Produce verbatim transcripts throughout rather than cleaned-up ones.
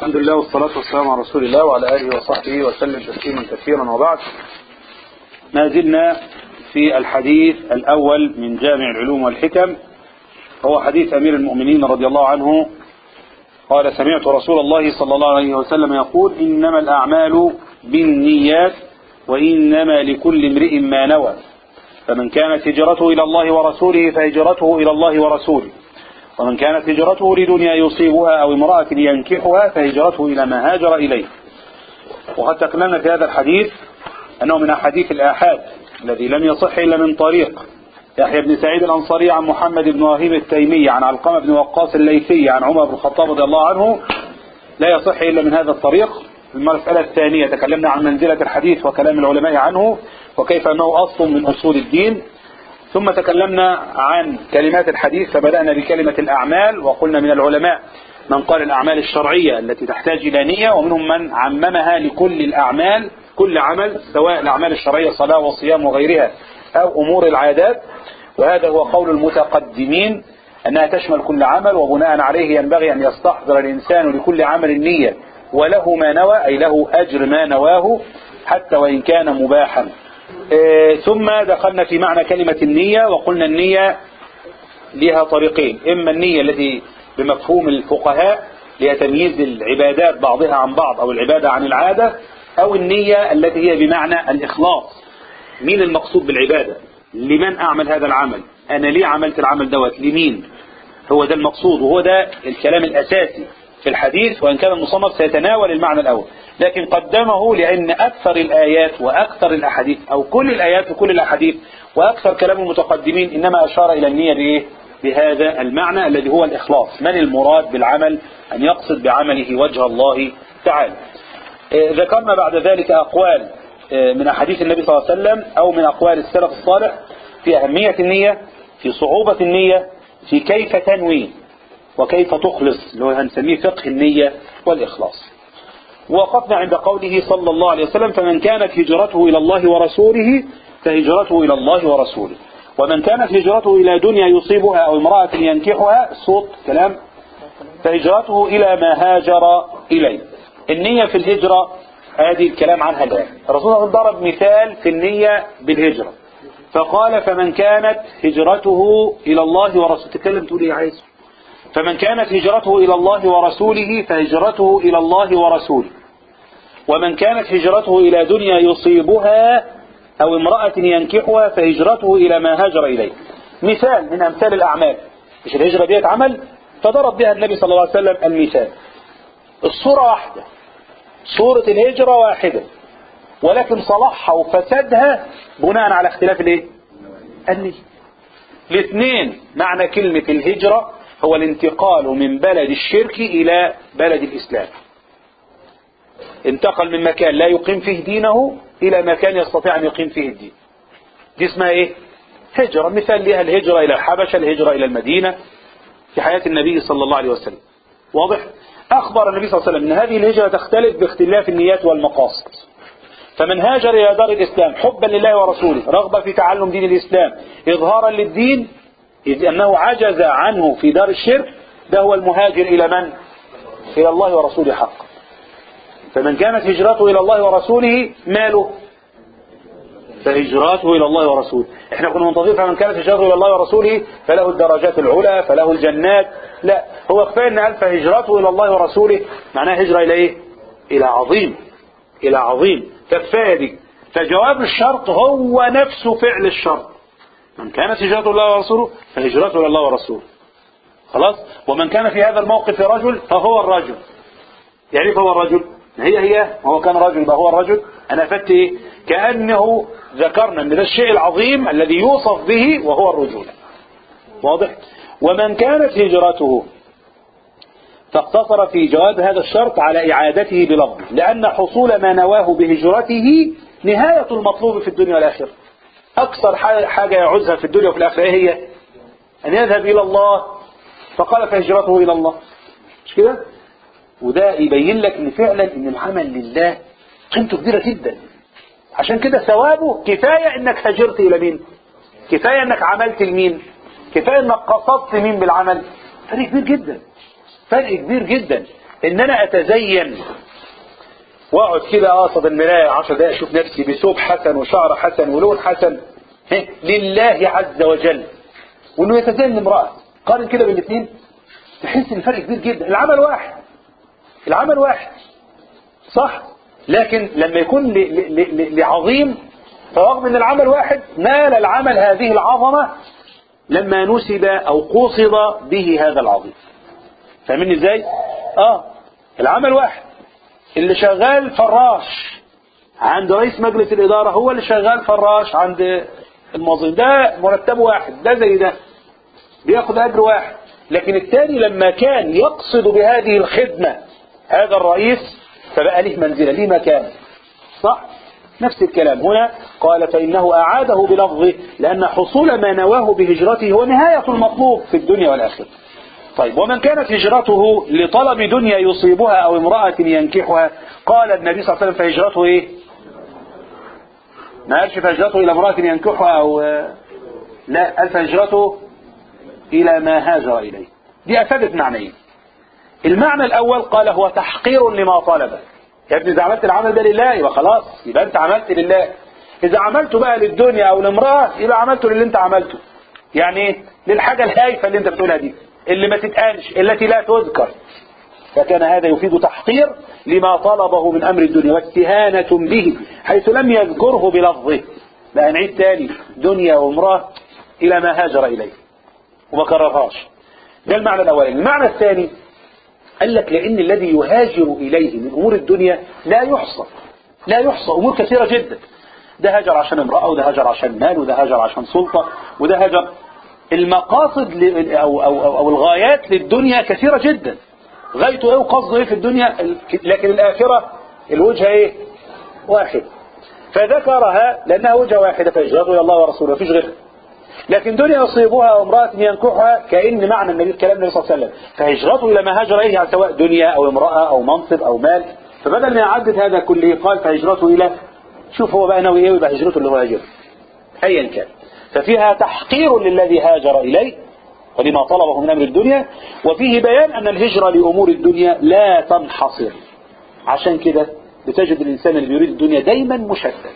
الحمد لله والصلاة والسلام على رسول الله وعلى آله وصحبه وسلم تسليما كثيرا، وبعد. ما زلنا في الحديث الأول من جامع العلوم والحكم، هو حديث أمير المؤمنين رضي الله عنه قال: سمعت رسول الله صلى الله عليه وسلم يقول: إنما الأعمال بالنيات وإنما لكل امرئ ما نوى، فمن كانت هجرته إلى الله ورسوله فهجرته إلى الله ورسوله، ومن كانت هجرته لدنيا يصيبها أو امرأة ينكحها فهجرته إلى ما هاجر إليه. وقد تكلمنا في هذا الحديث أنه من أحاديث الآحاد الذي لم يصح إلا من طريق يحيى بن سعيد الأنصاري عن محمد بن وهيب التيمي عن علقمة بن وقاص الليثي عن عمر بن الخطاب رضي الله عنه، لا يصح إلا من هذا الطريق. المسألة الثانية تكلمنا عن منزلة الحديث وكلام العلماء عنه وكيف أنه أصل من أصول الدين. ثم تكلمنا عن كلمات الحديث، فبدأنا بكلمة الأعمال، وقلنا من العلماء من قال الأعمال الشرعية التي تحتاج إلى نية، ومنهم من عممها لكل الأعمال، كل عمل، سواء الأعمال الشرعية صلاة وصيام وغيرها أو أمور العادات. وهذا هو قول المتقدمين أنها تشمل كل عمل، وبناء عليه ينبغي أن يستحضر الإنسان لكل عمل النية وله ما نوى، أي له أجر ما نواه حتى وإن كان مباحا. إيه ثم دخلنا في معنى كلمة النية، وقلنا النية لها طريقين: إما النية التي بمفهوم الفقهاء لتمييز العبادات بعضها عن بعض أو العبادة عن العادة، أو النية التي هي بمعنى الإخلاص. مين المقصود بالعبادة؟ لمن أعمل هذا العمل؟ أنا ليه عملت العمل دوت؟ لمين؟ هو ده المقصود، وهو ده الكلام الأساسي في الحديث، وإن كان المصنف سيتناول المعنى الأول، لكن قدمه لأن أكثر الآيات وأكثر الأحاديث، أو كل الآيات وكل الأحاديث وأكثر كلام المتقدمين إنما أشار إلى النية بإيه؟ بهذا المعنى الذي هو الإخلاص. من المراد بالعمل؟ أن يقصد بعمله وجه الله تعالى. ذكرنا بعد ذلك أقوال من أحاديث النبي صلى الله عليه وسلم أو من أقوال السلف الصالح في أهمية النية، في صعوبة النية، في كيف تنوي وكيف تخلص، اللي هو هنسميه فقه النية والإخلاص. ووقفنا عند قوله صلى الله عليه وسلم: فمن كانت هجرته إلى الله ورسوله فهجرته إلى الله ورسوله، ومن كانت هجرته إلى دنيا يصيبها أو امرأة ينكحها، صوت كلام، فهجرته إلى ما هاجر إليه. النية في الهجرة هذه الكلام عنها الآن. الرسول صلى الله عليه وسلم ضرب مثال في النية بالهجرة فقال: فمن كانت هجرته إلى الله ورسوله. تتكلم تقول إيه عايز؟ فمن كانت هجرته إلى الله ورسوله فهجرته إلى الله ورسوله، ومن كانت هجرته إلى دنيا يصيبها أو امرأة ينكحها فهجرته إلى ما هاجر إليه. مثال من أمثال الأعمال، مش الهجرة ديت عمل، فضرب بها النبي صلى الله عليه وسلم المثال. الصورة واحدة، صورة الهجرة واحدة، ولكن صلاحها وفسادها بناء على اختلاف الايه؟ النية. الاثنين معنى كلمة الهجرة هو الانتقال من بلد الشرك إلى بلد الإسلام. انتقل من مكان لا يقيم فيه دينه إلى مكان يستطيع أن يقيم فيه الدين. دي اسمها ايه؟ هجرة. مثال لها الهجرة إلى الحبشة، الهجرة إلى المدينة في حياة النبي صلى الله عليه وسلم. واضح؟ أخبر النبي صلى الله عليه وسلم أن هذه الهجرة تختلف باختلاف النيات والمقاصد. فمن هاجر إلى دار الإسلام حبا لله ورسوله، رغبة في تعلم دين الإسلام، إظهارا للدين، إذ أنه عجز عنه في دار الشرك، ده هو المهاجر إلى من؟ إلى الله ورسوله حقا. فمن كانت هجرته إلى الله ورسوله ماله؟ فهجرته إلى الله ورسوله. احنا كنا منتظرين فمن كانت هجرته إلى الله ورسوله فله الدرجات العلى، فله الجنات. لا، هو كفاية أن ألف هجرته إلى الله ورسوله معناها هجرة إلى إيه؟ إلى عظيم، إلى عظيم، فكفاية دي. فجواب الشرط هو نفسه فعل الشرط. من كانت هجرته إلى الله ورسوله فهجرته إلى الله ورسوله. خلاص. ومن كان في هذا الموقف رجل فهو الرجل. يعني فهو الرجل، هي هي هو كان رجل يبقى هو الرجل. أنا أفدت إيه؟ كأنه ذكرنا أن ده الشيء العظيم الذي يوصف به وهو الرجولة. واضح؟ ومن كانت هجرته، فاقتصر في جواب هذا الشرط على إعادته بلفظ، لأن حصول ما نواه بهجرته نهاية المطلوب في الدنيا والآخرة. أكثر حاجة يعوزها في الدنيا وفي الآخرة هي أن يذهب إلى الله، فقال فهجرته إلى الله. مش كده؟ وده يبين لك ان فعلا ان العمل لله قيمته كبيرة جدا. عشان كده ثوابه كفاية انك هجرت الى مين، كفاية انك عملت لمين، كفاية انك قصدت مين بالعمل. فرق كبير جدا، فرق كبير جدا. ان انا اتزين واقعد كده قاصد المرايه عشر دقائق اشوف نفسي بثوب حسن وشعر حسن ولون حسن لله عز وجل، وانه يتزين امرأة، قارن كده بالاثنين تحس ان فرق كبير جدا. العمل واحد، العمل واحد صح، لكن لما يكون لعظيم فرغم ان العمل واحد نال العمل هذه العظمة لما نسب او قصد به هذا العظيم. فاهمين ازاي؟ اه العمل واحد، اللي شغال فراش عند رئيس مجلس الإدارة هو اللي شغال فراش عند الموظف، ده مرتبه واحد، ده زي ده بياخد أجر واحد. لكن الثاني لما كان يقصد بهذه الخدمة هذا الرئيس فبقى له منزلة، له مكان، صح؟ نفس الكلام هنا قال فإنه أعاده بلفظه لأن حصول ما نواه بهجرته هو نهاية المطلوب في الدنيا والآخرة. طيب ومن كانت هجرته لطلب دنيا يصيبها أو امرأة ينكحها قال النبي صلى الله عليه وسلم فهجرته إيه؟ ما قالش فهجرته إلى امرأة ينكحها أو لا، قال فهجرته إلى ما هاجر إليه. دي أفادت معنيين. المعنى الأول قال هو تحقير لما طلبه. يا ابني إذا عملت العمل ده لله يبقى خلاص، يبقى أنت عملت لله. إذا عملته بقى للدنيا أو لامرأة يبقى عملته للي أنت عملته. يعني إيه؟ للحاجة الهايفة اللي أنت بتقولها دي، اللي ما تتقالش، التي لا تذكر. فكان هذا يفيد تحقير لما طلبه من أمر الدنيا واستهانة به حيث لم يذكره بلفظه. لا نعيد تاني دنيا وامرأة إلى ما هاجر إليه وما كررهاش. ده المعنى الأولاني. المعنى الثاني قال لك لأن الذي يهاجر إليه من أمور الدنيا لا يحصى، لا يحصى، أمور كثيرة جدا. ده هاجر عشان امرأة، وده هاجر عشان مال، وده هاجر عشان سلطة، وده هاجر. المقاصد أو, أو, أو, أو الغايات للدنيا كثيرة جدا. غايته ايه وقصده ايه في الدنيا، لكن الآخرة الوجهة ايه؟ واحد. فذكرها لأنها وجهة واحدة فهجرته إلى الله ورسوله مفيش غيرها. لكن دنيا يصيبها وامرأة ينكحها كأن معنى النبي الكلام النبي صلى الله عليه وسلم فهجرته إلى ما هاجر إليه يعني سواء دنيا أو امرأة أو منصب أو مال. فبدل ما يعدد هذا كله قال فهجرته إلى، شوف هو بقى ناوي ايه ويبقى هجرته اللي هو هاجر أيا كان. ففيها تحقير للذي هاجر إليه ولما طلبه من أمر الدنيا، وفيه بيان أن الهجرة لأمور الدنيا لا تنحصر. عشان كده بتجد الإنسان اللي بيريد الدنيا دايما مشتت،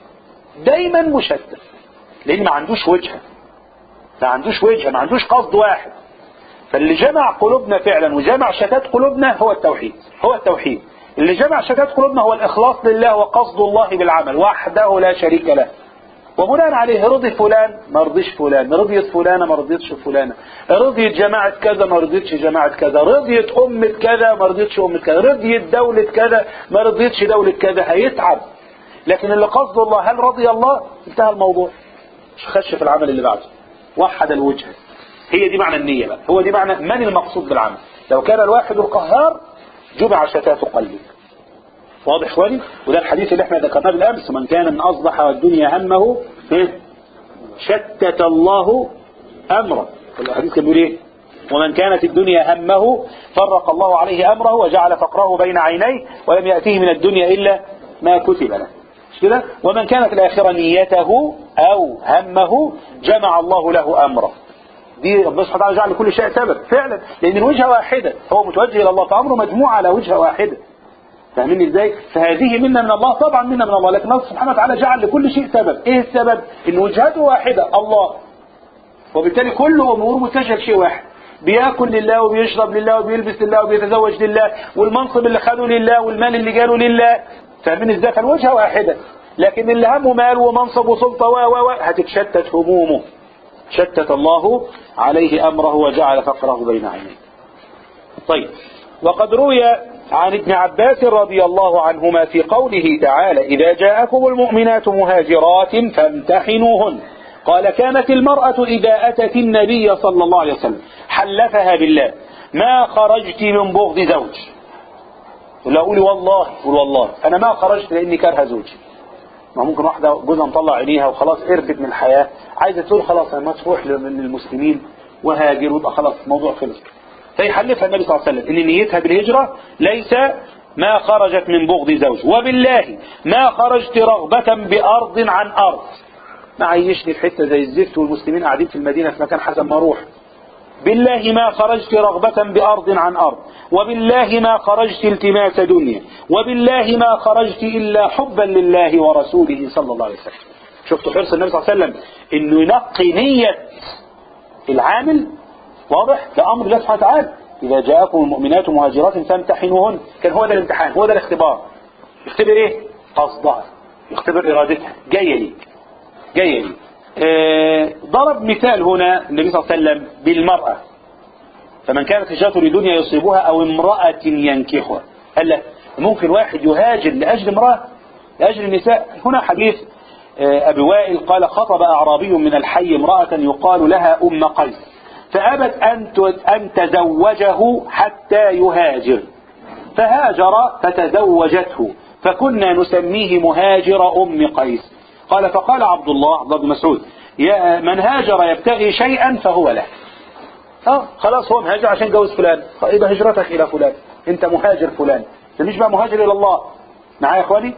دايما مشتت، لأن ما عندوش وجهة، ما عندوش وجهة، ما عندوش قصد واحد. فاللي جمع قلوبنا فعلا وجمع شتات قلوبنا هو التوحيد، هو التوحيد اللي جمع شتات قلوبنا، هو الإخلاص لله وقصد الله بالعمل وحده لا شريك له. وبناء عليه رضي فلان ما رضيش فلان، رضيت فلانة ما رضيتش فلانة، رضيت جماعة كذا ما رضيتش جماعة كذا، رضيت أمة كذا ما رضيتش أمة كذا، رضيت دولة كذا ما رضيتش دولة كذا. هيتعب. لكن اللي قصد الله هل رضي الله انتهى الموضوع، مش خش في العمل اللي بعده، وحد الوجه. هي دي معنى النية بقى، هو دي معنى من المقصود بالعمل. لو كان الواحد القهار جمع شتات قلبه. واضح اخواني؟ وده الحديث اللي احنا ذكرناه بالامس، من كان من اصبح والدنيا همه شتت الله امره. الحديث كان بيقول ايه؟ ومن كانت الدنيا همه فرق الله عليه امره وجعل فقره بين عينيه ولم ياتيه من الدنيا الا ما كتب له. مش كده؟ ومن كانت الاخره نيته او همه جمع الله له امره. دي ربنا سبحانه وتعالى جعل لكل شيء سبب فعلا، لان الوجهه واحده، هو متوجه الى الله فامره مجموع على وجهه واحده. فاهمين ازاي؟ فهذه منا من الله، طبعا منا من الله، لكن الله سبحانه وتعالى جعل لكل شيء سبب. ايه السبب؟ ان وجهته واحده الله، وبالتالي كل امور متجهه لشيء واحد. بياكل لله وبيشرب لله وبيلبس لله وبيتزوج لله، والمنصب اللي خده لله والمال اللي جاله لله. فاهمين ازاي؟ فالوجهه واحده. لكن اللي همه مال ومنصب وسلطه و و هتتشتت همومه. شتت الله عليه امره وجعل فقره بين عينيه. طيب، وقد روي عن ابن عباس رضي الله عنهما في قوله تعالى إذا جاءكم المؤمنات مهاجرات فامتحنوهن، قال كانت المرأة إذا أتت النبي صلى الله عليه وسلم حلفها بالله ما خرجت من بغض زوج. ولا أقول والله، قول والله أنا ما خرجت لأني كره زوجي. ما ممكن واحدة جوزها مطلع عينيها وخلاص قرفت من الحياة، عايزة تقول خلاص أنا ما تروح للمسلمين وهاجر ويبقى خلاص الموضوع خلص. فيحلفها النبي صلى الله عليه وسلم ان نيتها بالهجرة ليس ما خرجت من بغض زوج، وبالله ما خرجت رغبة بأرض عن أرض. ما عيشني في حتة زي الزفت والمسلمين قاعدين في المدينة في مكان حسن ما اروح. بالله ما خرجت رغبة بأرض عن أرض، وبالله ما خرجت التماس دنيا، وبالله ما خرجت إلا حبا لله ورسوله صلى الله عليه وسلم. شفتوا حرص النبي صلى الله عليه وسلم إنه ينقي نية العامل؟ واضح؟ ده أمر الله سبحانه وتعالى، إذا جاءكم المؤمنات مهاجرات فامتحنوهن. كان هو ده الامتحان، هو ده الاختبار. يختبر إيه؟ قصدها، يختبر إرادتها، جاية لي جاية لي. آه ضرب مثال هنا النبي صلى الله عليه وسلم بالمرأة، فمن كانت هجرته لدنيا يصيبها أو امرأة ينكحها. قال له ممكن واحد يهاجر لأجل امرأة، لأجل النساء. هنا حديث آه أبي وائل قال خطب أعرابي من الحي امرأة يقال لها أم قيس، فأبت أن تزوجه حتى يهاجر، فهاجر فتزوجته، فكنا نسميه مهاجر أم قيس. قال فقال عبد الله عبد الله بن مسعود يا من هاجر يبتغي شيئا فهو له. اه خلاص هو مهاجر عشان جوز فلان، يبقى هجرتك إلى فلان، أنت مهاجر فلان، أنت مش بقى مهاجر إلى الله. معايا يا إخواني؟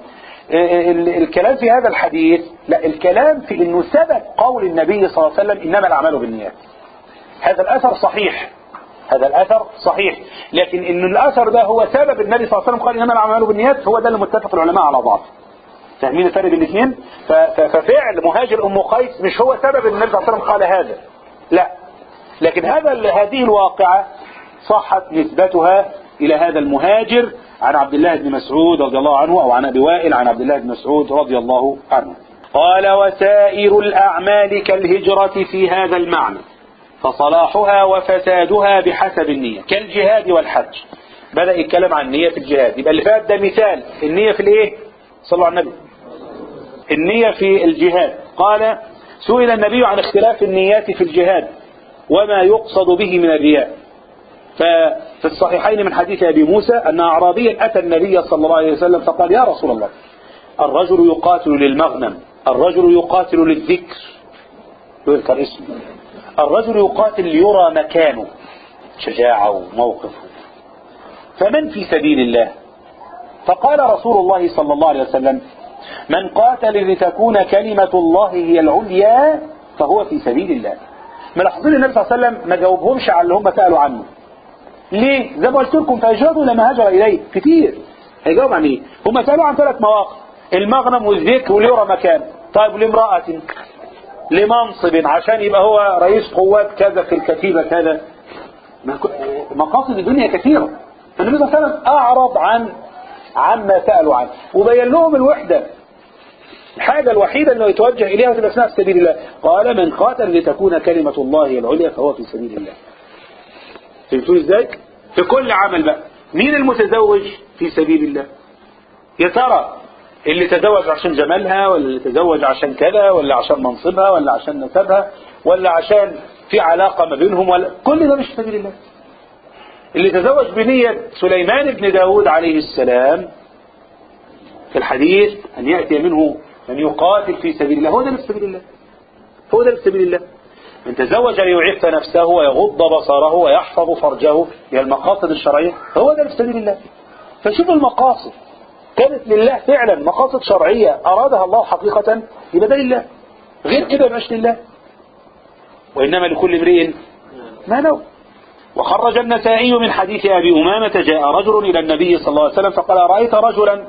الكلام في هذا الحديث، لا الكلام في إنه ثبت قول النبي صلى الله عليه وسلم إنما الأعمال بالنيات. هذا الأثر صحيح، هذا الأثر صحيح، لكن إن الأثر ده هو سبب النبي صلى الله عليه وسلم قال إنما الأعمال بالنيات، هو ده اللي متفق العلماء على بعض. فاهمين الفرق بين الاثنين؟ ففعل مهاجر أم قيس مش هو سبب النبي صلى الله عليه وسلم قال هذا، لا، لكن هذا هذه الواقعة صحت نسبتها إلى هذا المهاجر عن عبد الله بن مسعود رضي الله عنه، أو عن أبي وائل عن عبد الله بن مسعود رضي الله عنه. قال وسائر الأعمال كالهجرة في هذا المعنى، فصلاحها وفسادها بحسب النية، كالجهاد والحج. بدأ يتكلم عن نية الجهاد، يبقى اللي فات ده مثال النية في الايه؟ صلوا على النبي. النية في الجهاد. قال سئل النبي عن اختلاف النيات في الجهاد وما يقصد به من الرياء، ففي الصحيحين من حديث أبي موسى أن أعرابيا أتى النبي صلى الله عليه وسلم فقال يا رسول الله الرجل يقاتل للمغنم، الرجل يقاتل للذكر، يذكر اسمه، الرجل يقاتل ليرى مكانه، شجاعة وموقفه، فمن في سبيل الله؟ فقال رسول الله صلى الله عليه وسلم من قاتل لتكون كلمة الله هي العليا فهو في سبيل الله. ملاحظين النبي صلى الله عليه وسلم ما جاوبهمش على اللي هم سألوا عنه. ليه؟ زي ما قلت لكم فهجروا لما هاجر إليه كتير. هيجاوب عن ايه؟ هم سألوا عن ثلاث مواقف، المغنم والذكر وليرى مكانه. طيب لامرأة، لمنصب عشان يبقى هو رئيس قوات كذا في الكتيبة كذا، مقاصد الدنيا كثيرة. فالنبي صلى الله عليه وسلم أعرض عن عما سألوا عنه وبين لهم الوحدة، الحاجة الوحيدة انه يتوجه اليها وتبقى اسمها في سبيل الله. قال من قاتل لتكون كلمة الله هي العليا فهو في سبيل الله. فهمتوا ازاي؟ في كل عمل بقى مين المتزوج في سبيل الله؟ يا ترى اللي تزوج عشان جمالها، ولا اللي تزوج عشان كذا، ولا عشان منصبها، ولا عشان نسبها، ولا عشان في علاقة ما بينهم، ولا كل ده مش في سبيل الله. اللي تزوج بنية سليمان بن داود عليه السلام في الحديث أن يأتي منه من يقاتل في سبيل الله، هو ده في سبيل الله، هو ده في سبيل الله. من تزوج ليعف نفسه ويغض بصره ويحفظ فرجه، هي المقاصد الشرعية، هو ده في سبيل الله. فشوفوا المقاصد كانت لله فعلا، مقاصد شرعية أرادها الله حقيقة، يبقى ده لله، غير كده مش لله. وإنما لكل امرئ ما نوى. وخرج النسائي من حديث أبي أمامة جاء رجل إلى النبي صلى الله عليه وسلم فقال رأيت رجلا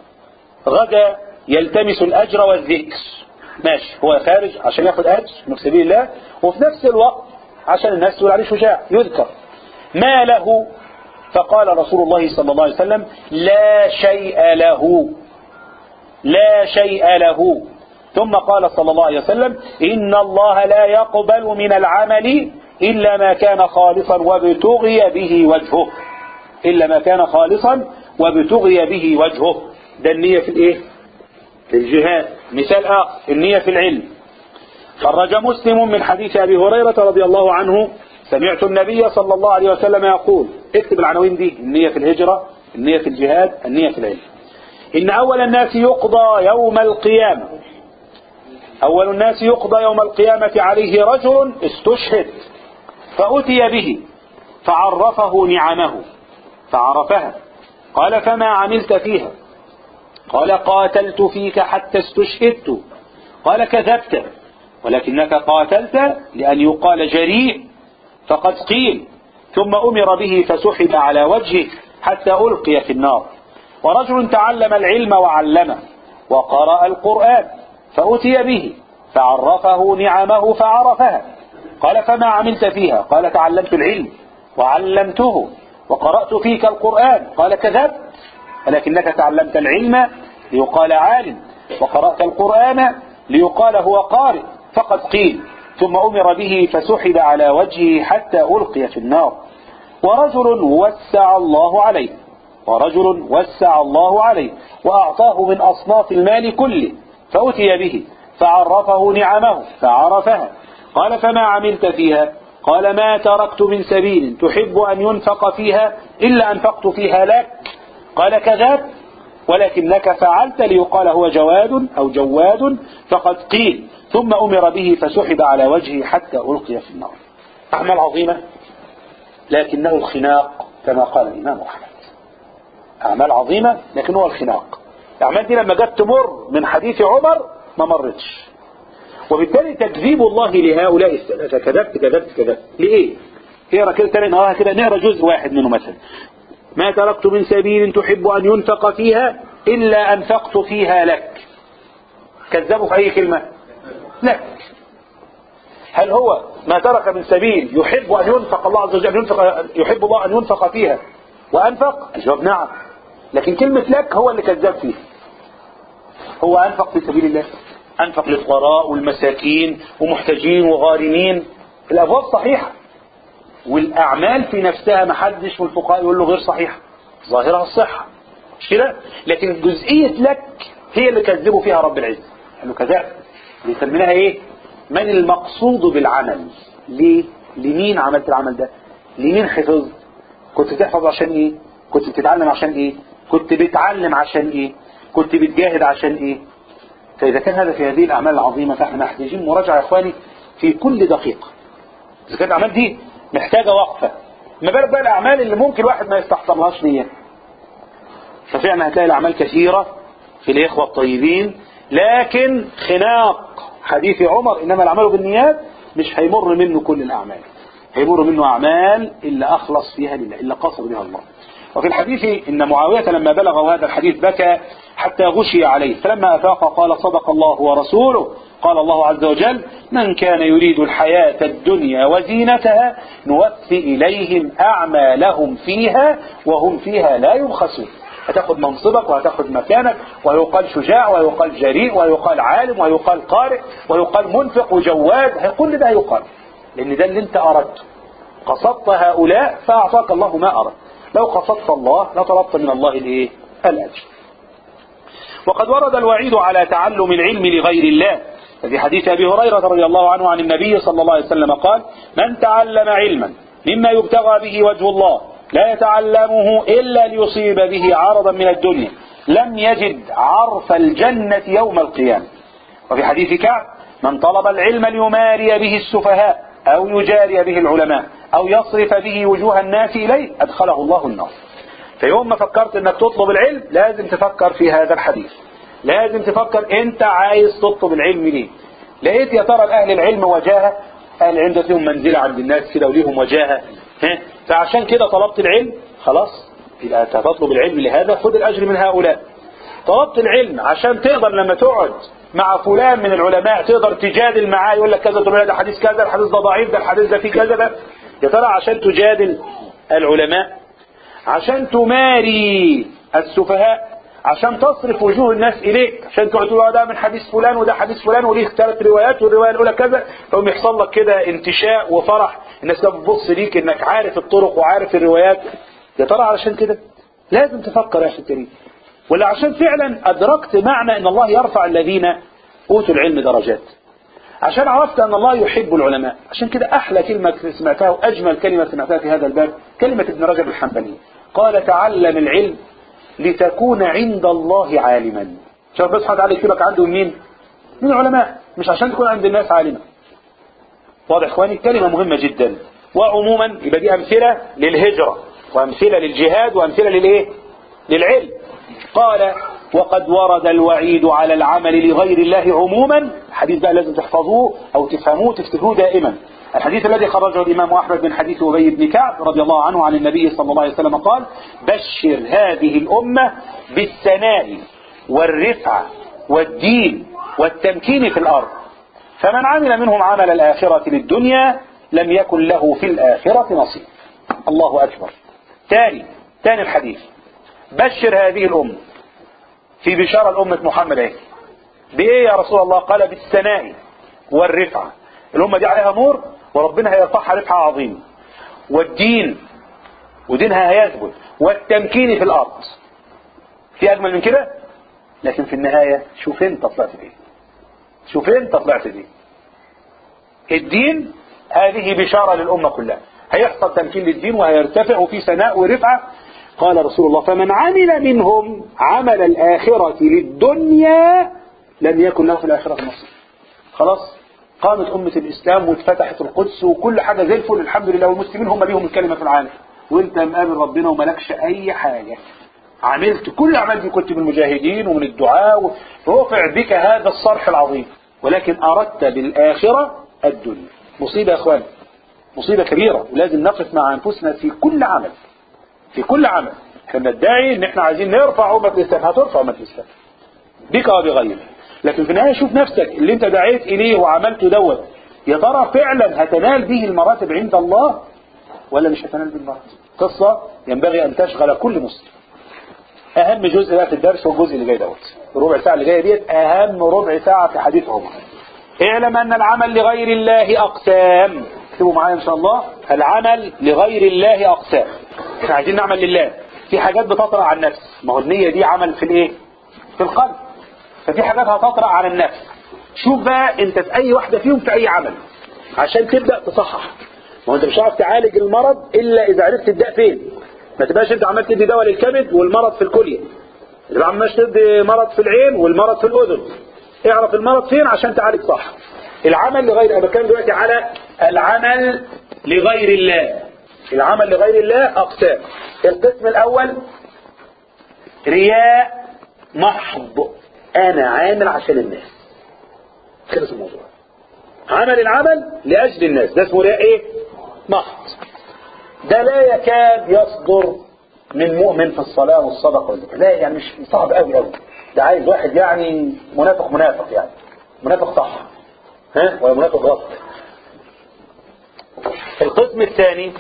غدا يلتمس الأجر والذكر، ماشي هو خارج عشان ياخد أجر من سبيل الله، وفي نفس الوقت عشان الناس تقول عليه شجاع يذكر، ما له؟ فقال رسول الله صلى الله عليه وسلم لا شيء له، لا شيء له. ثم قال صلى الله عليه وسلم إن الله لا يقبل من العمل إلا ما كان خالصا وابتغي به وجهه، إلا ما كان خالصا وابتغي به وجهه. ده النية في الايه؟ في الجهاد. مثال آخر النية في العلم. خرج مسلم من حديث أبي هريرة رضي الله عنه سمعت النبي صلى الله عليه وسلم يقول، اكتب العناوين دي، النية في الهجرة، النية في الجهاد، النية في العلم. إن أول الناس يقضى يوم القيامة، أول الناس يقضى يوم القيامة عليه رجل استشهد فأتي به فعرفه نعمه فعرفها، قال فما عملت فيها؟ قال قاتلت فيك حتى استشهدت. قال كذبت ولكنك قاتلت لأن يقال جريء فقد قيل ثم أمر به فسحب على وجهه حتى ألقي في النار. ورجل تعلم العلم وعلمه وقرأ القرآن فأتي به فعرفه نعمه فعرفها. قال فما عملت فيها؟ قال تعلمت العلم وعلمته وقرأت فيك القرآن. قال كذبت، ولكنك تعلمت العلم ليقال عالم وقرأت القرآن ليقال هو قارئ. فقد قيل ثم أمر به فسحب على وجهه حتى ألقي في النار. ورجل وسع الله عليه ورجل وسع الله عليه وأعطاه من أصناف المال كله فأتي به فعرفه نعمه فعرفها. قال فما عملت فيها؟ قال ما تركت من سبيل تحب أن ينفق فيها إلا أنفقت فيها لك. قال كذبت، ولكنك فعلت ليقال هو جواد أو جواد. فقد قيل ثم أمر به فسحب على وجهه حتى ألقي في النار. أعمال عظيمة لكنه الخناق كما قال الإمام أحمد. أعمال عظيمة لكنه الخناق. الأعمال دي لما جت تمر من حديث عمر ما مرتش، وبالتالي تكذيب الله لهؤلاء الثلاثة كذبت كذبت كذبت لإيه؟ اقرا كده تاني نقراها كده، نقرا جزء واحد منه مثلا. ما تركت من سبيل تحب أن ينفق فيها إلا أنفقت فيها لك. كذبوا في أي كلمة؟ لك. هل هو ما ترك من سبيل يحب أن ينفق الله عز وجل ينفق يحب الله أن ينفق فيها وأنفق؟ الجواب نعم، لكن كلمة لك هو اللي كذب فيه. هو أنفق في سبيل الله، أنفق للفقراء والمساكين ومحتاجين وغارمين، الأبواب صحيحة، والأعمال في نفسها محدش من الفقهاء يقول له غير صحيحة، ظاهرها الصحة مش كده؟ لكن جزئية لك هي اللي كذبوا فيها رب العزة. قالوا كذا بيسميناها ايه؟ من المقصود بالعمل؟ ليه؟ لمين عملت العمل ده؟ لمين حفظت؟ كنت تحفظ عشان ايه؟ كنت بتتعلم عشان ايه؟ كنت بتعلم عشان ايه؟ كنت بتجاهد عشان ايه؟ فإذا كان هذا في هذه الأعمال العظيمة فإحنا محتاجين مراجعة يا إخواني في كل دقيقة. إذا كانت الأعمال دي محتاجة وقفة، ما بالك بقى الأعمال اللي ممكن واحد ما يستحضرهاش نية. ففعلا هتلاقي الأعمال كثيرة في الإخوة الطيبين، لكن خناق حديث عمر إنما الأعمال بالنيات مش هيمر منه كل الأعمال، هيمر منه أعمال إلا أخلص فيها لله، إلا قصر بها الله. وفي الحديث إن معاوية لما بلغ هذا الحديث بكى حتى غشي عليه، فلما أفاق قال صدق الله ورسوله. قال الله عز وجل من كان يريد الحياة الدنيا وزينتها نوفي إليهم أعمالهم فيها وهم فيها لا يبخسون. هتاخد منصبك وهتاخد مكانك، ويقال شجاع ويقال جريء ويقال عالم ويقال قارئ ويقال منفق وجواد، كل ده يقال لأن ده اللي انت أردته. قصدت هؤلاء فأعطاك الله ما أردت، لو قصدت الله لطلبت من الله الايه؟ الأجر. وقد ورد الوعيد على تعلم العلم لغير الله، في حديث أبي هريرة رضي الله عنه عن النبي صلى الله عليه وسلم قال من تعلم علما مما يبتغى به وجه الله لا يتعلمه إلا ليصيب به عرضا من الدنيا لم يجد عرف الجنة يوم القيامة. وفي حديث كعب من طلب العلم ليماري به السفهاء أو يجاري به العلماء أو يصرف به وجوه الناس إليه أدخله الله النار. فيوم ما فكرت انك تطلب العلم لازم تفكر في هذا الحديث، لازم تفكر انت عايز تطلب العلم ليه. لقيت يا ترى اهل العلم وجاهه، اهل العلم لهم منزله عند الناس كده وليهم وجاهه، ها فعشان كده طلبت العلم خلاص يبقى تطلب العلم لهذا خذ الاجر من هؤلاء. طلبت العلم عشان تقدر لما تقعد مع فلان من العلماء تقدر تجادل معاه، يقول لك كذا تقول له ده حديث كذا، الحديث ده ضعيف، ده الحديث ده فيه كذا، ده يا ترى عشان تجادل العلماء، عشان تماري السفهاء، عشان تصرف وجوه الناس إليك، عشان تقعد تقول ده من حديث فلان وده حديث فلان وليه ثلاث روايات والرواية الأولى كذا، فهم يحصل لك كده انتشاء وفرح، الناس بتبص ليك إنك عارف الطرق وعارف الروايات. يا ترى علشان كده لازم تفكر يا أخي الكريم، ولا عشان فعلا أدركت معنى إن الله يرفع الذين أوتوا العلم درجات، عشان عرفت أن الله يحب العلماء. عشان كده أحلى كلمة سمعتها وأجمل كلمة سمعتها في هذا الباب كلمة ابن رجب الحنبلي، قال تعلم العلم لتكون عند الله عالما. شوف بس حد على يكتبك عنده مين؟ من العلماء، مش عشان تكون عند الناس عالما. واضح إخواني؟ كلمة مهمة جدا. وعموما يبقى دي أمثلة للهجرة وأمثلة للجهاد وأمثلة للإيه؟ للعلم. قال وقد ورد الوعيد على العمل لغير الله عموما، الحديث ده لازم تحفظوه أو تفهموه تفتكروه دائما. الحديث الذي خرجه الإمام أحمد من حديث أبي بن كعب رضي الله عنه عن النبي صلى الله عليه وسلم قال: بشر هذه الأمة بالثناء والرفعة والدين والتمكين في الأرض، فمن عمل منهم عمل الآخرة للدنيا لم يكن له في الآخرة نصيب. الله أكبر. تاني تاني الحديث: بشر هذه الأمة، في بشارة الأمة محمد ايه بإيه يا رسول الله؟ قال: بالثناء والرفعة. الأمة دي عليها نور وربنا هيرفعها رفعة عظيمة، والدين ودينها هيثبت، والتمكين في الأرض. في أجمل من كده؟ لكن في النهاية شوف انت طلعت بإيه، شوف انت طلعت بإيه. الدين هذه بشارة للأمة كلها، هيحصل تمكين للدين وهيرتفع في سناء ورفعة. قال رسول الله: فمن عمل منهم عمل الآخرة للدنيا لم يكن له في الآخرة نصيب. خلاص قامت أمة الإسلام واتفتحت القدس وكل حاجة زي الفل الحمد لله، والمسلمين هم ليهم الكلمة في العالم، وانت مقابل ربنا وملكش أي حاجة، عملت كل أعمال دي، كنت من المجاهدين ومن الدعاء، ورفع بك هذا الصرح العظيم، ولكن أردت بالآخرة الدنيا. مصيبة يا أخوان، مصيبة كبيرة، ولازم نقف مع أنفسنا في كل عمل، في كل عمل. احنا ندعي ان احنا عايزين نرفع أمة الإسلام، هترفع أمة الإسلام بك وبغيرك، لكن في النهاية شوف نفسك اللي انت دعيت إليه وعملته دوت، يا ترى فعلا هتنال به المراتب عند الله ولا مش هتنال به المراتب؟ قصة ينبغي أن تشغل كل مسلم. أهم جزء بقى في الدرس هو الجزء اللي جاي دوت، الربع ساعة اللي جاية ديت أهم ربع ساعة في حديث عمر. اعلم أن العمل لغير الله أقسام. اكتبوا معايا إن شاء الله: العمل لغير الله أقسام. احنا عايزين نعمل لله، في حاجات بتطرأ على النفس، ما هو النية دي عمل في الايه؟ في القلب، ففي حاجات هتطرأ على النفس. شوف بقى انت في اي واحدة فيهم في اي عمل عشان تبدأ تصحح. ما هو انت مش عارف تعالج المرض الا اذا عرفت تبدأ فين. ما تبقاش انت عمال تدي دواء للكبد والمرض في الكلية، يبقى عمال تدي مرض في العين والمرض في الاذن. اعرف المرض فين عشان تعالج صح. العمل لغير، انا بتكلم دلوقتي على العمل لغير الله. العمل لغير الله اقسام. القسم الاول رياء محض، انا عامل عشان الناس، خلص الموضوع. عمل العمل لاجل الناس، ده اسمه رياء ايه؟ محض. ده لا يكاد يصدر من مؤمن في الصلاة والصدقة والزكاة، لا يعني مش صعب قوي قوي، ده عايز واحد يعني منافق منافق يعني منافق صح، ها، ولا منافق غلط. القسم الثاني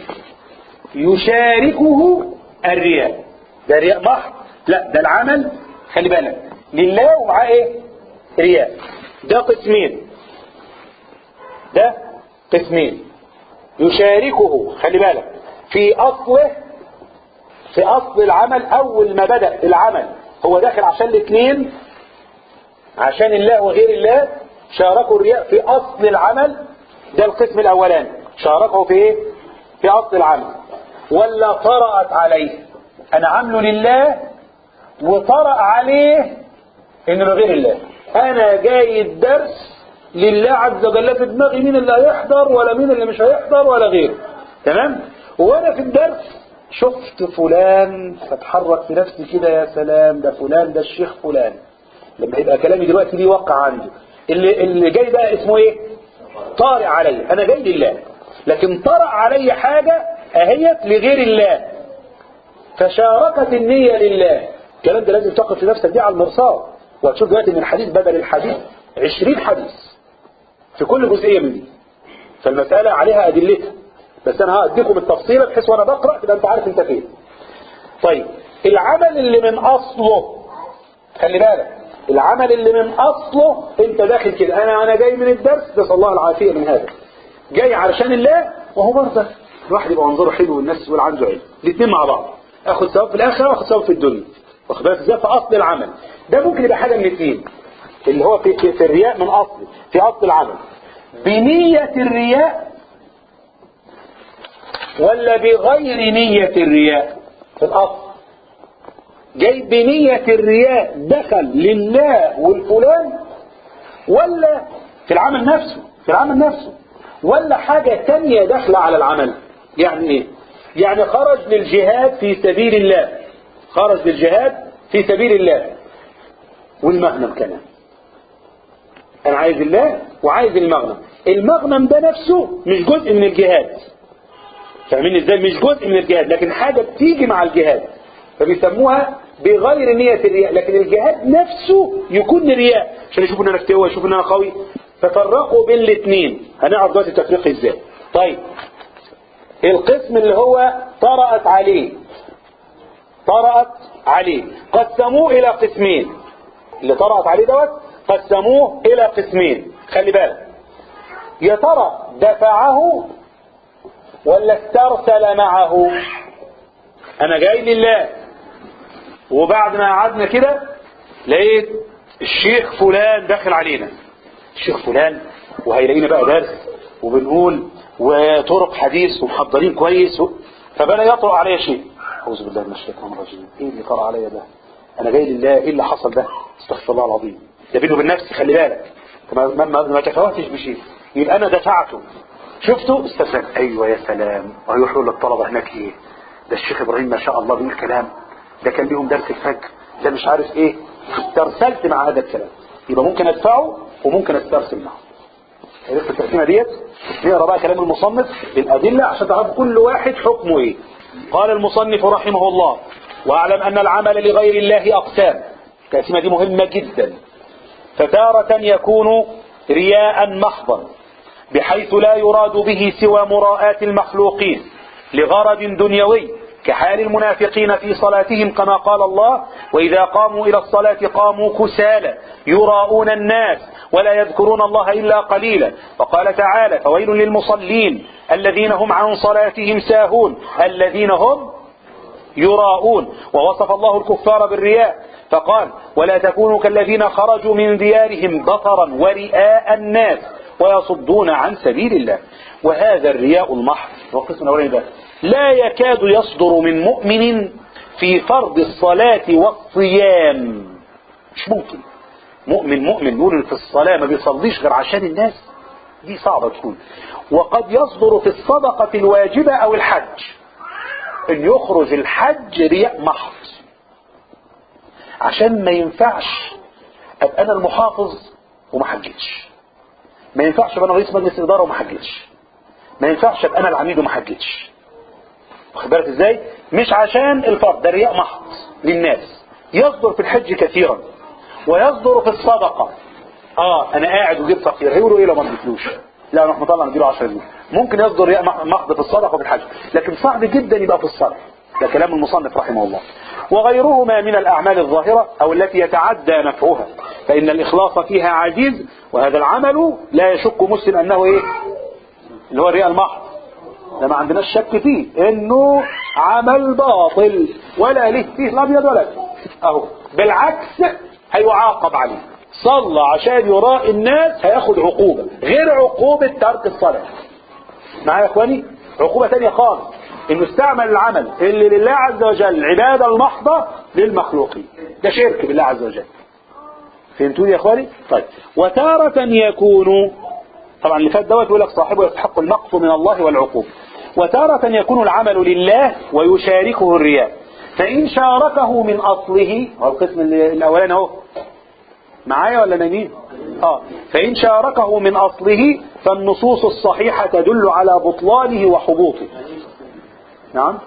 يشاركه الرياء، ده رياء محض، لا ده العمل خلي بالك لله ومعاه ايه؟ رياء. ده قسمين، ده قسمين يشاركه، خلي بالك في اصله، في اصل العمل. اول ما بدأ العمل هو داخل عشان الاثنين، عشان الله وغير الله، شاركوا الرياء في اصل العمل. ده القسم الاولاني، شاركوا في ايه؟ في اصل العمل. ولا طرأت عليه، انا عامله لله وطرأ عليه انه لغير الله. انا جاي الدرس لله عز وجل، في دماغي مين اللي هيحضر ولا مين اللي مش هيحضر ولا غيره، تمام؟ وانا في الدرس شفت فلان فتحرك في نفسي كده، يا سلام ده فلان، ده الشيخ فلان، لما يبقى كلامي دلوقتي ليه وقع عندي. اللي, اللي جاي بقى اسمه ايه؟ طارئ علي. انا جاي لله لكن طرأ علي حاجة اهيت لغير الله، فشاركت النية لله. الكلام ده لازم تقف في نفسك دي على المرصاد، وهتشوف دلوقتي من الحديث بدل الحديث عشرين حديث في كل جزئية من دي، فالمسألة عليها أدلتها، بس أنا هأديكم التفصيل بحيث وأنا بقرأ تبقى أنت عارف أنت فين. طيب العمل اللي من أصله، خلي بالك، العمل اللي من أصله أنت داخل كده، أنا أنا جاي من الدرس نسأل الله العافية من هذا، جاي علشان الله، وهو برضه الواحد يبقى منظره حلو والناس تقول عنده علم، الاثنين مع بعض، اخد ثواب في الآخرة واخد ثواب في الدنيا، واخد بالك ازاي؟ في أصل العمل ده ممكن يبقى حاجة من الاثنين، اللي هو في, في, في الرياء من أصل، في أصل العمل بنية الرياء ولا بغير نية الرياء. في الأصل جاي بنية الرياء دخل لله والفلان، ولا في العمل نفسه، في العمل نفسه ولا حاجة تانية داخلة على العمل. يعني ايه؟ يعني خرج للجهاد في سبيل الله، خرج للجهاد في سبيل الله والمغنم كمان، انا عايز الله وعايز المغنم. المغنم ده نفسه مش جزء من الجهاد، فاهمين ازاي؟ مش جزء من الجهاد لكن حاجة بتيجي مع الجهاد، فبيسموها بغير نية الرياء، لكن الجهاد نفسه يكون رياء عشان يشوفوا ان انا فتوى، يشوفوا ان انا قوي. ففرقوا بين الاثنين، هنعرف دلوقتي التفريق ازاي. طيب القسم اللي هو طرأت عليه طرأت عليه قسموه الى قسمين. اللي طرأت عليه دوت قسموه الى قسمين، خلي بالك. يا ترى دفعه ولا استرسل معه؟ انا جاي لله وبعد ما قعدنا كده لقيت الشيخ فلان داخل علينا، الشيخ فلان وهيلاقينا بقى درس وبنقول وطرق حديث ومحضرين كويس و... فبدأ يطرق عليا شيء. أعوذ بالله من الشيطان الرجيم، ايه اللي طرق عليا ده؟ انا جاي لله، ايه اللي حصل ده؟ استغفر الله العظيم. ده بينه بالنفس، خلي بالك ما ما, ما تفاوتش بشيء. يبقى انا دفعته، شفته استفاد، ايوه يا سلام. وهيروح يقول للطلبه هناك ايه؟ ده الشيخ ابراهيم ما شاء الله بيقول كلام، ده كان ليهم درس الفجر، ده مش عارف ايه. استرسلت مع هذا الكلام. يبقى ممكن ادفعه وممكن استرسل معه. عرفت التقسيمه ديت؟ نقرا بقى كلام المصنف بالادله عشان تعرف كل واحد حكمه ايه. قال المصنف رحمه الله: واعلم ان العمل لغير الله اقسام. التقسيمه دي مهمه جدا. فتارة يكون رياء محضا بحيث لا يراد به سوى مراءاة المخلوقين لغرض دنيوي، كحال المنافقين في صلاتهم كما قال الله: وإذا قاموا إلى الصلاة قاموا كسالى يراءون الناس ولا يذكرون الله إلا قليلا. وقال تعالى: فويل للمصلين الذين هم عن صلاتهم ساهون الذين هم يراءون. ووصف الله الكفار بالرياء فقال: ولا تكونوا كالذين خرجوا من ديارهم بطرا ورئاء الناس ويصدون عن سبيل الله. وهذا الرياء المحض والقسم الأولاني ده لا يكاد يصدر من مؤمن في فرض الصلاة والصيام. مش ممكن مؤمن مؤمن يقول في الصلاة ما بيصليش غير عشان الناس، دي صعبة تكون. وقد يصدر في الصدقة الواجبة أو الحج، ان يخرج الحج رياء محض. عشان ما ينفعش ابقى انا المحافظ وما حجتش، ما ينفعش ابقى انا رئيس مجلس الاداره وما حجتش، ما ينفعش ابقى انا العميد وما حجتش. واخد بالك ازاي؟ مش عشان الفرض، ده رياء محض للناس. يصدر في الحج كثيرا ويصدر في الصدقه. اه انا قاعد وجيب فقير، هيقولوا ايه لو ما اديتلوش؟ لا نروح مطلع نديله عشرة جنيه. ممكن يصدر رياء محض في الصدقه وفي الحج، لكن صعب جدا يبقى في الصلاه. ده كلام المصنف رحمه الله. وغيرهما من الأعمال الظاهرة أو التي يتعدى نفعها، فإن الإخلاص فيها عزيز، وهذا العمل لا يشك مسلم أنه إيه؟ اللي هو الرياء المحض، ده ما عندناش شك فيه إنه عمل باطل ولا له فيه لا أبيض ولا أسود. أهو بالعكس هيعاقب عليه. صلى عشان يراء الناس هياخد عقوبة غير عقوبة ترك الصلاة. معايا يا إخواني؟ عقوبة تانية خالص، انه استعمل العمل اللي لله عز وجل عبادة المحضة للمخلوقين، ده شرك بالله عز وجل. فهمتوني يا اخواني؟ طيب. وتارة يكون، طبعا اللي فات دوت يقول لك صاحبه يستحق المقت من الله والعقوبة. وتارة يكون العمل لله ويشاركه الرياء، فإن شاركه من أصله، هو القسم الأولاني اهو معايا ولا نايمين؟ اه فإن شاركه من أصله فالنصوص الصحيحة تدل على بطلانه وحبوطه. نعم.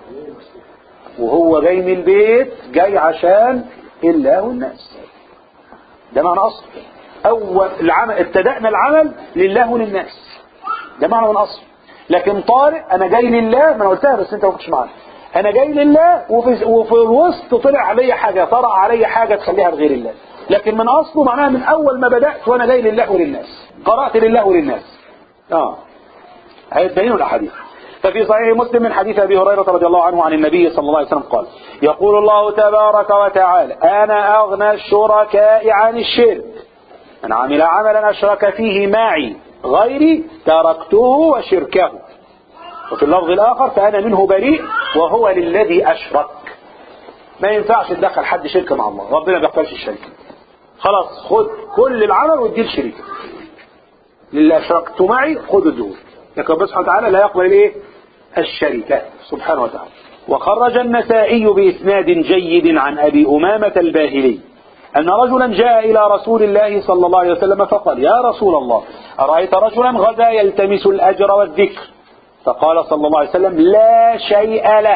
وهو جاي من البيت جاي عشان الله والناس، ده معنى أصل. أول العمل ابتدأنا العمل لله وللناس، ده معنى من أصل. لكن طارئ أنا جاي لله، ما أنا قلتها بس أنت ما كنتش معانا. أنا جاي لله وفي, وفي الوسط طلع علي حاجة، طرأ علي حاجة تخليها لغير الله. لكن من أصله معناها من أول ما بدأت وأنا جاي لله وللناس، قرأت لله وللناس. آه هيتبينوا الأحاديث. ففي صحيح مسلم من حديث أبي هريرة رضي الله عنه عن النبي صلى الله عليه وسلم قال: يقول الله تبارك وتعالى: أنا أغنى الشركاء عن الشرك، من عمل عملا أشرك فيه معي غيري تركته وشركه. وفي اللفظ الآخر: فأنا منه بريء وهو للذي أشرك. ما ينفعش تدخل حد شركة مع الله، ربنا ما بيقبلش الشركة. خلاص خد كل العمل واديه لشريكه. للي أشركت معي خد الدهور، لكن ربنا سبحانه وتعالى لا يقبل الايه؟ الشركة سبحانه وتعالى. وخرج النسائي بإسناد جيد عن أبي أمامة الباهلي أن رجلا جاء إلى رسول الله صلى الله عليه وسلم فقال: يا رسول الله، أرأيت رجلا غدا يلتمس الأجر والذكر؟ فقال صلى الله عليه وسلم: لا شيء له.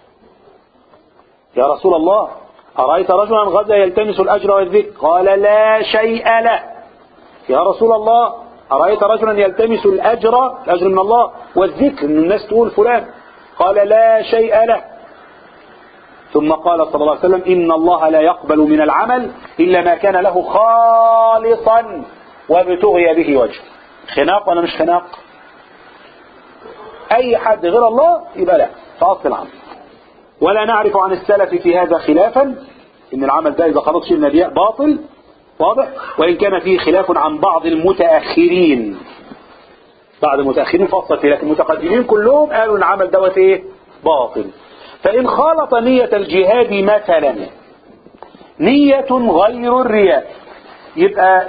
يا رسول الله، أرأيت رجلا غدا يلتمس الأجر والذكر؟ قال: لا شيء له. يا رسول الله، أرأيت رجلا يلتمس الأجر، الأجر من الله، والذكر من الناس تقول فلان؟ قال: لا شيء له. ثم قال صلى الله عليه وسلم: إن الله لا يقبل من العمل إلا ما كان له خالصا وابتغي به وجه. خناق ولا مش خناق؟ أي حد غير الله يبقى لا، فأصل العمل. ولا نعرف عن السلف في هذا خلافا، إن العمل ده إذا خلط شيء من الرياء باطل، واضح؟ وإن كان فيه خلاف عن بعض المتأخرين، بعض المتأخرين فصل فيه، لكن المتقدمين كلهم قالوا إن العمل دوت إيه؟ باطل. فإن خالط نية الجهاد مثلا نية غير الرياء، يبقى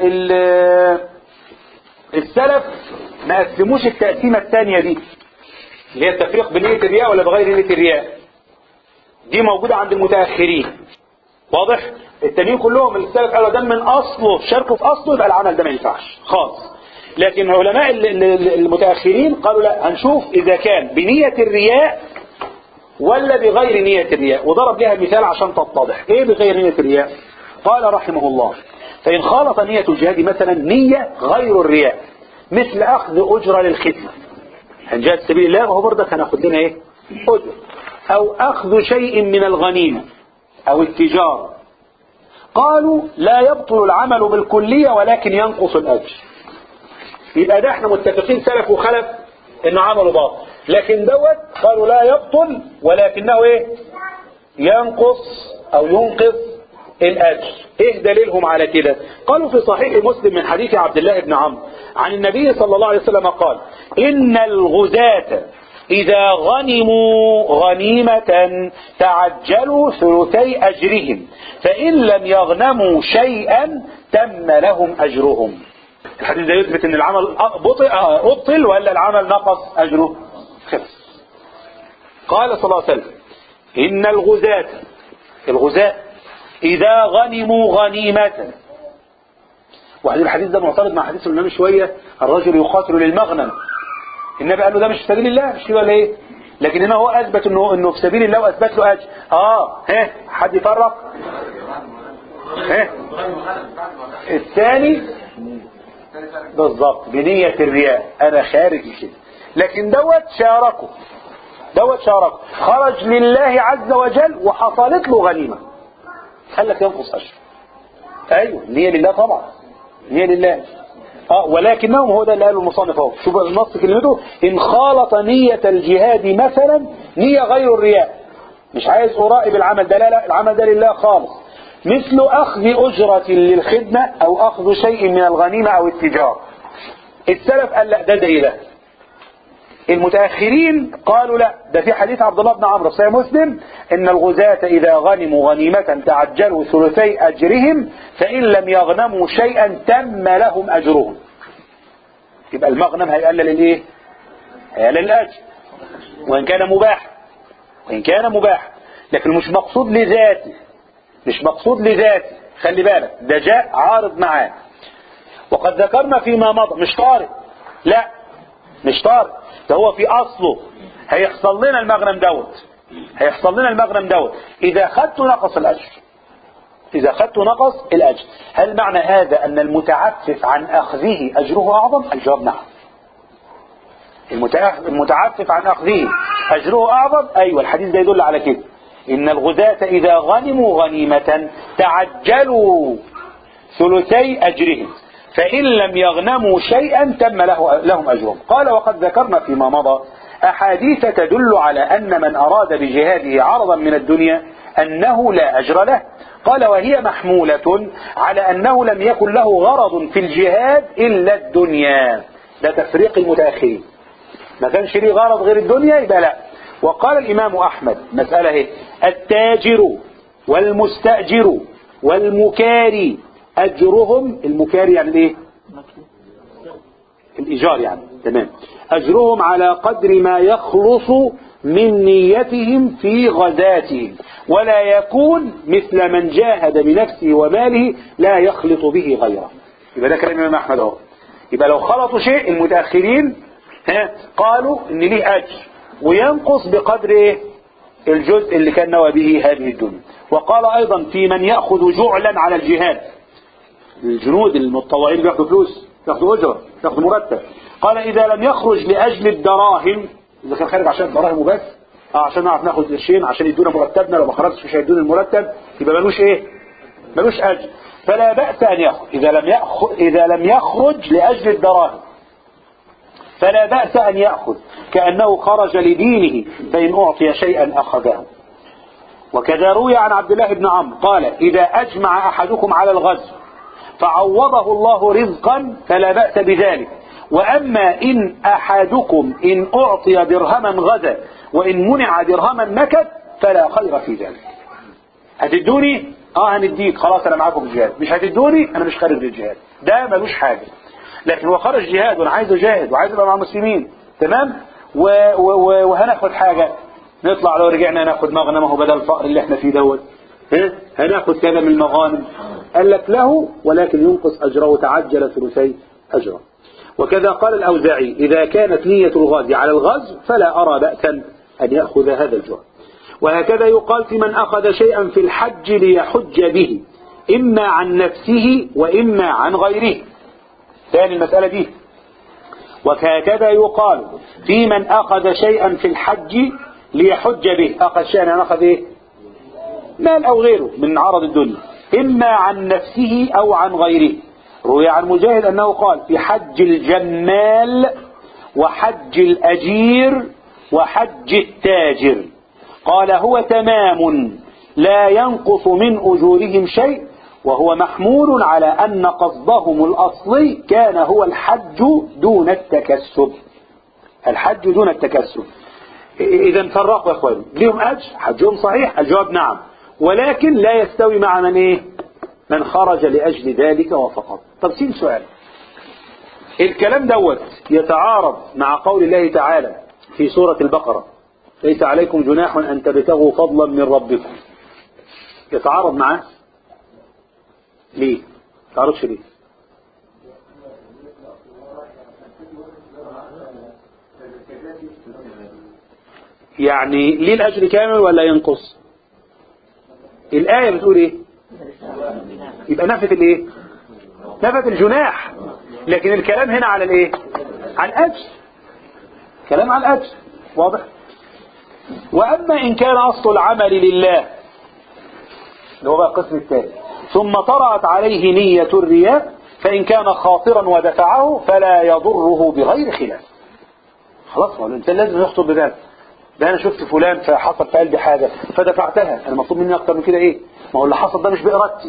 السلف ما قسموش التقسيمة الثانية دي اللي هي التفريق بنية الرياء ولا بغير نية الرياء، دي موجودة عند المتأخرين، واضح؟ التانيين كلهم السلف قالوا ده من أصله، شاركوا في أصله، يبقى العمل ده ما ينفعش خالص. لكن علماء المتأخرين قالوا لا، هنشوف إذا كان بنية الرياء ولا بغير نية الرياء، وضرب لها مثال عشان تتضح. ايه بغير نية الرياء؟ قال رحمه الله: فإن خالط نية الجهاد مثلا نية غير الرياء، مثل أخذ أجرة للخدمة، هنجاهد سبيل الله وهو برضك هناخد لنا ايه؟ أجر، أو أخذ شيء من الغنيمة أو التجارة، قالوا لا يبطل العمل بالكلية ولكن ينقص الأجر. يبقى ده احنا متفقين سلف وخلف انه عمله باطل، لكن دوت قالوا لا يبطل ولكنه ايه؟ ينقص او ينقص الاجر. ايه دليلهم على كده؟ قالوا في صحيح مسلم من حديث عبد الله بن عمرو عن النبي صلى الله عليه وسلم قال: ان الغزاة اذا غنموا غنيمة تعجلوا ثلثي اجرهم، فان لم يغنموا شيئا تم لهم اجرهم. الحديث ده يثبت ان العمل ابطل ولا العمل نقص اجره؟ خلص. قال صلى الله عليه وسلم: ان الغزاة، الغزاة اذا غنموا غنيمة. وحديث الحديث ده معترض مع حديث الامام شوية: الرجل يقاتل للمغنم. النبي قال له ده مش في سبيل الله، مش كده ولا ايه؟ لكن هنا هو اثبت انه انه في سبيل الله واثبت له اجر. اه ها حد يفرق؟ ها الثاني بالضبط بنية الرياء، انا خارج كده، لكن دوت شاركه، دوت شاركه خرج لله عز وجل وحصلت له غنيمة، قال لك ينقص اجر. ايوه النية لله طبعا، النية لله. اه ولكنهم، هو ده اللي قاله المصنف اهو، شوف النص كلمته: ان خالط نية الجهاد مثلا نية غير الرياء، مش عايز اراقب العمل ده، لا لا العمل ده لله خالص، مثل أخذ أجرة للخدمة أو أخذ شيء من الغنيمة أو التجارة. السلف قال لا، ده ده ده. المتأخرين قالوا لا، ده في حديث عبد الله بن عمرو صحيح مسلم: إن الغزاة إذا غنموا غنيمة تعجلوا ثلثي أجرهم، فإن لم يغنموا شيئا تم لهم أجرهم. يبقى المغنم هيقلل الإيه؟ هيقلل الأجر، وإن كان مباح، وإن كان مباح، لكن مش مقصود لذاته، مش مقصود لذاته، خلي بالك ده جاء عارض معاه. وقد ذكرنا فيما مضى، مش طارئ، لا مش طارئ، ده هو في أصله هيحصل لنا المغنم دوت، هيحصل لنا المغنم دوت إذا خدت نقص الأجر، إذا خدت نقص الأجر. هل معنى هذا أن المتعفف عن أخذه أجره أعظم؟ الجواب نعم. المتعفف عن أخذه أجره أعظم، أيوة الحديث ده يدل على كده: إن الغزاة إذا غنموا غنيمة تعجلوا ثلثي أجرهم، فإن لم يغنموا شيئا تم له لهم أجرهم. قال: وقد ذكرنا فيما مضى أحاديث تدل على أن من أراد بجهاده عرضا من الدنيا أنه لا أجر له. قال: وهي محمولة على أنه لم يكن له غرض في الجهاد إلا الدنيا. ده تفريق المتأخرين، ما كانش ليه غرض غير الدنيا يبقى لا. وقال الإمام أحمد مسألة هي: التاجر والمستأجر والمكاري أجرهم، المكاري يعني ايه؟ الإيجار يعني، تمام، أجرهم على قدر ما يخلص من نيتهم في غزاتهم، ولا يكون مثل من جاهد بنفسه وماله لا يخلط به غيره. يبقى ده كلام الإمام أحمد اهو. يبقى لو خلطوا شيء المتأخرين ها قالوا إن ليه أجر وينقص بقدر إيه؟ الجزء اللي كان نوى به هذه الدنيا. وقال أيضا في من يأخذ جعلا على الجهاد، الجنود المتطوعين بياخدوا فلوس، بياخدوا أجرة، بياخدوا مرتب. قال إذا لم يخرج لأجل الدراهم، إذا كان خارج عشان الدراهم وبس، اه عشان نعرف ناخد قرشين عشان يدونا مرتبنا، لو ما خرجتش مش هيدونا المرتب، يبقى ملوش إيه؟ ملوش أجر. فلا بأس أن يخرج إذا لم يأخذ إذا لم يخرج لأجل الدراهم، فلا بأس أن يأخذ كأنه خرج لدينه، فإن أعطي شيئا أخذه. وكذا روي عن عبد الله بن عمرو قال إذا أجمع أحدكم على الغزو فعوضه الله رزقا فلا بأس بذلك، وأما إن أحدكم إن أعطي درهما غزا وإن منع درهما مكث فلا خير في ذلك. هتدوني؟ اه هنديك، خلاص أنا معاكم في الجهاد. مش هتدوني؟ أنا مش خارج للجهاد. ده ملوش حاجة. لكن هو خرج جهاد وانا عايز اجاهد وعايز ابقى مع المسلمين، تمام، و... و... وهناخد حاجة، نطلع لو رجعنا ناخد مغنمه بدل الفقر اللي احنا فيه دوت، ها هناخد كذا من المغانم. قال لك له ولكن ينقص اجره، تعجل ثلثي اجره. وكذا قال الاوزاعي اذا كانت نية الغازي على الغزو فلا ارى بأسا ان ياخذ هذا الجر. وهكذا يقال في من اخذ شيئا في الحج ليحج به اما عن نفسه واما عن غيره. ثاني المسألة دي. وهكذا يقال في من أخذ شيئا في الحج ليحج به، أخذ شيئا يعني أخذ إيه؟ مال أو غيره من عرض الدنيا، إما عن نفسه أو عن غيره. روي عن مجاهد أنه قال في حج الجمال وحج الأجير وحج التاجر، قال هو تمام لا ينقص من أجورهم شيء، وهو محمول على أن قصدهم الأصلي كان هو الحج دون التكسب. الحج دون التكسب. إذا فرقوا يا أخواني، ليهم أجر، حجهم صحيح، الجواب نعم، ولكن لا يستوي مع من إيه؟ من خرج لأجل ذلك وفقط. طب سين سؤال، الكلام دوت يتعارض مع قول الله تعالى في سورة البقرة ليس عليكم جناح أن تبتغوا فضلا من ربكم، يتعارض معه ليه؟ تعرفش ليه؟ يعني ليه الأجر كامل ولا ينقص؟ الآية بتقول إيه؟ يبقى نفت الإيه؟ نفت الجناح، لكن الكلام هنا على الإيه؟ على الأجر. كلام على الأجر، واضح؟ وأما إن كان أصل العمل لله اللي هو بقى القسم الثاني ثم طرأت عليه نية الرياء، فإن كان خاطرا ودفعه فلا يضره بغير خلاف. خلاص، ما الإنسان لازم يخطر بذلك. ده أنا شفت فلان فحصل في قلبي حاجة فدفعتها، أنا مطلوب مني أكتر من كده إيه؟ ما هو اللي حصل ده مش بإرادتي،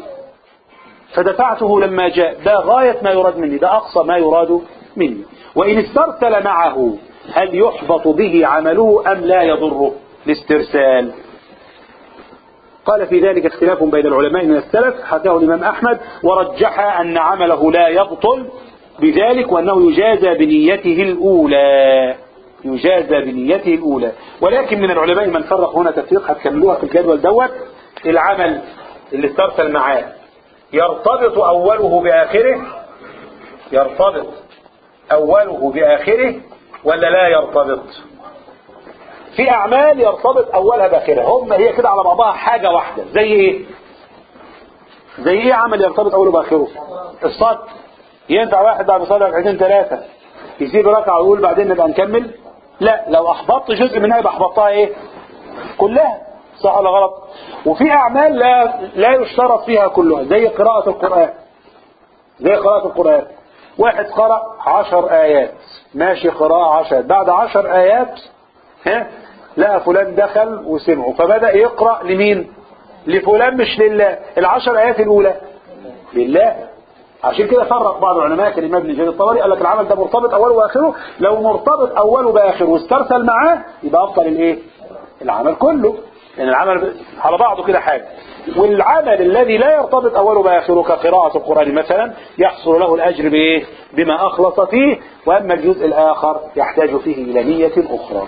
فدفعته لما جاء، ده غاية ما يراد مني، ده أقصى ما يراد مني. وإن استرسل معه هل يحبط به عمله أم لا يضره؟ الاسترسال قال في ذلك اختلاف بين العلماء من السلف، حكاه الإمام أحمد ورجح أن عمله لا يبطل بذلك، وأنه يجازى بنيته الأولى، يجازى بنيته الأولى. ولكن من العلماء من فرق هنا تفريق هتكملوها في الجدول دوت. العمل اللي استرسل معاه يرتبط أوله بآخره، يرتبط أوله بآخره ولا لا يرتبط؟ في أعمال يرتبط أولها بآخرها، هم هي كده على بعضها حاجة واحدة. زي إيه؟ زي إيه عمل يرتبط أوله بآخره؟ الصلاة. ينفع واحد بعد صلاة ركعتين ثلاثة يسيب ركعة ويقول بعدين نبقى نكمل؟ لا، لو أحبطت جزء منها يبقى أحبطتها إيه؟ كلها، صح ولا غلط؟ وفي أعمال لا لا يشترط فيها كلها، زي قراءة القرآن. زي قراءة القرآن، واحد قرأ عشر آيات، ماشي قراءة عشر، بعد عشر آيات ها لقى فلان دخل وسمعه فبدأ يقرأ لمين؟ لفلان مش لله. العشر آيات الأولى لله. عشان كده فرق بعض العلماء كالإمام ابن جرير الطبري، قال لك العمل ده مرتبط أوله وآخره، لو مرتبط أوله بآخره واسترسل معاه يبقى أفضل الإيه؟ العمل كله، لأن يعني العمل على بعضه كده حاجة. والعمل الذي لا يرتبط أوله بآخره كقراءة القرآن مثلا يحصل له الأجر بإيه؟ بما أخلص فيه، وأما الجزء الآخر يحتاج فيه إلى نية أخرى.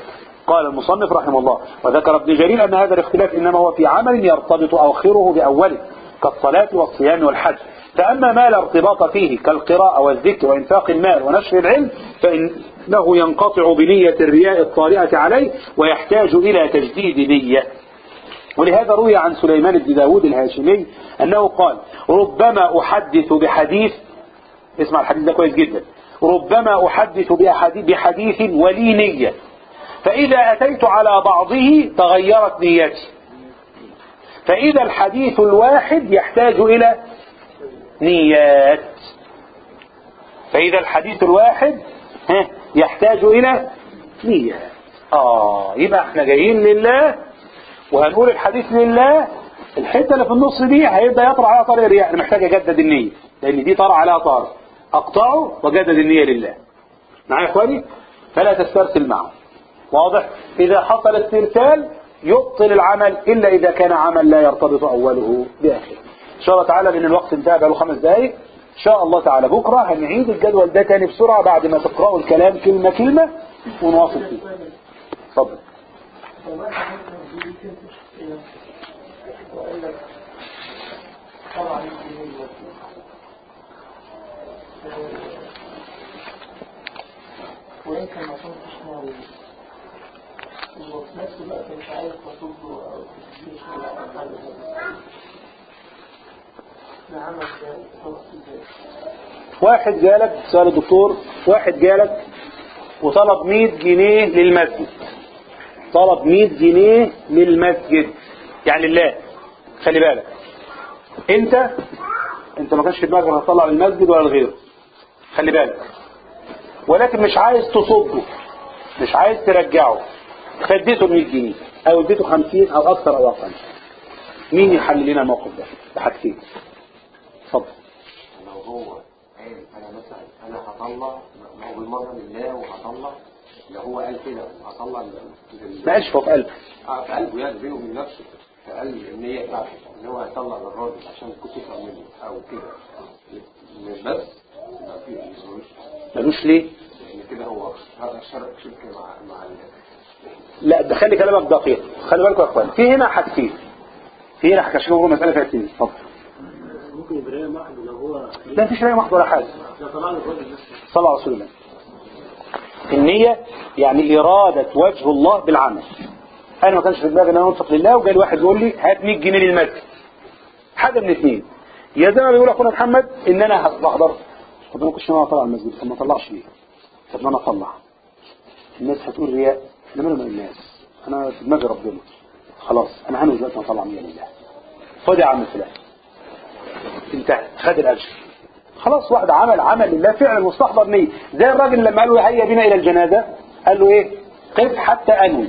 قال المصنف رحمه الله: وذكر ابن جرير أن هذا الاختلاف إنما هو في عمل يرتبط آخره بأوله كالصلاة والصيام والحج، فأما ما لا ارتباط فيه كالقراءة والذكر وإنفاق المال ونشر العلم فإنه ينقطع بنية الرياء الطارئة عليه ويحتاج إلى تجديد نية. ولهذا روي عن سليمان بن داود الهاشمي أنه قال: ربما أحدث بحديث، اسمع الحديث ده كويس جدا، ربما أحدث بحديث ولي نية، فإذا أتيت على بعضه تغيرت نيتي، فإذا الحديث الواحد يحتاج إلى نيات، فإذا الحديث الواحد يحتاج إلى نيات. آه يبقى احنا جايين لله وهنقول الحديث لله، الحتة اللي في النص دي هيبدأ يطرع عليها طارئ الرياء، انا محتاج اجدد النية لان دي طرع عليها طارئ، اقطعه وجدد النية لله. معايا يا اخواني؟ فلا تسترسل معه. واضح؟ اذا حصل استرسال يبطل العمل الا اذا كان عمل لا يرتبط اوله باخره. ان شاء الله تعالى لان الوقت انتهى بقاله خمس دقائق، ان شاء الله تعالى بكرة هنعيد الجدول ده تاني بسرعة بعد ما تقرأوا الكلام كلمة كلمة ونواصل فيه. اتفضل. وانت ما كنتش ناوي وفي نفس الوقت مش عايز تصده او تسجيل ولا حاجه نعمل ازاي؟ واحد جالك سؤال الدكتور، واحد جالك وطلب مية جنيه للمسجد، طلب مية جنيه للمسجد يعني لله، خلي بالك انت انت ما كانش في دماغك هتطلع للمسجد ولا لغيره، خلي بالك، ولكن مش عايز تصده، مش عايز ترجعه، فاديته مية جنيه او اديته خمسين او اكثر او اقل، مين يحل لنا الموقف ده بحاجتين؟ اتفضل. لو هو قال انا مثلا انا هطلع، ما هو بالمره لله وهطلع، لو هو قال كده هطلع لل... ما قالش هو في قلبه، اه في قلبه يعني بينه وبين نفسه، فقال النيه بتاعته ان هو هيطلع للراجل عشان كنت تفهم منه او كده، بس ما في ملوش ملوش ليه؟ لان كده هو هذا شرك شركه مع مع ال... لا ده خلي كلامك دقيق، خلي بالكم يا اخوان، في هنا حاجتين، في هنا حاجتين، هو مساله فيها اتنين. اتفضل. ممكن يبقى رايه محض لو هو لا مفيش رايه محض ولا حاجه، لو طلع له الراجل نفسه صلى الله عليه وسلم. النية يعني إرادة وجه الله بالعمل. أنا ما كانش في دماغي أن أنا أنفق لله وجالي واحد يقول لي هات مية جنيه للمسجد، حاجة من اثنين، يا زي ما بيقول أخونا محمد إن أنا هحضر، طب أنا كنتش أنا أطلع المسجد، طب ما أطلعش ليه؟ طب ما أنا أطلع، الناس هتقول رياء، أنا مالي من الناس، أنا في دماغي ربنا، خلاص أنا هنوي دلوقتي أطلع مية لله، خد يا عم فلان، انتهى، خد الأجر. خلاص واحد عمل عمل لله فعلا مستحضر نية، زي الراجل لما قال له هيا بنا الى الجنازة، قال له ايه؟ قف حتى انوي،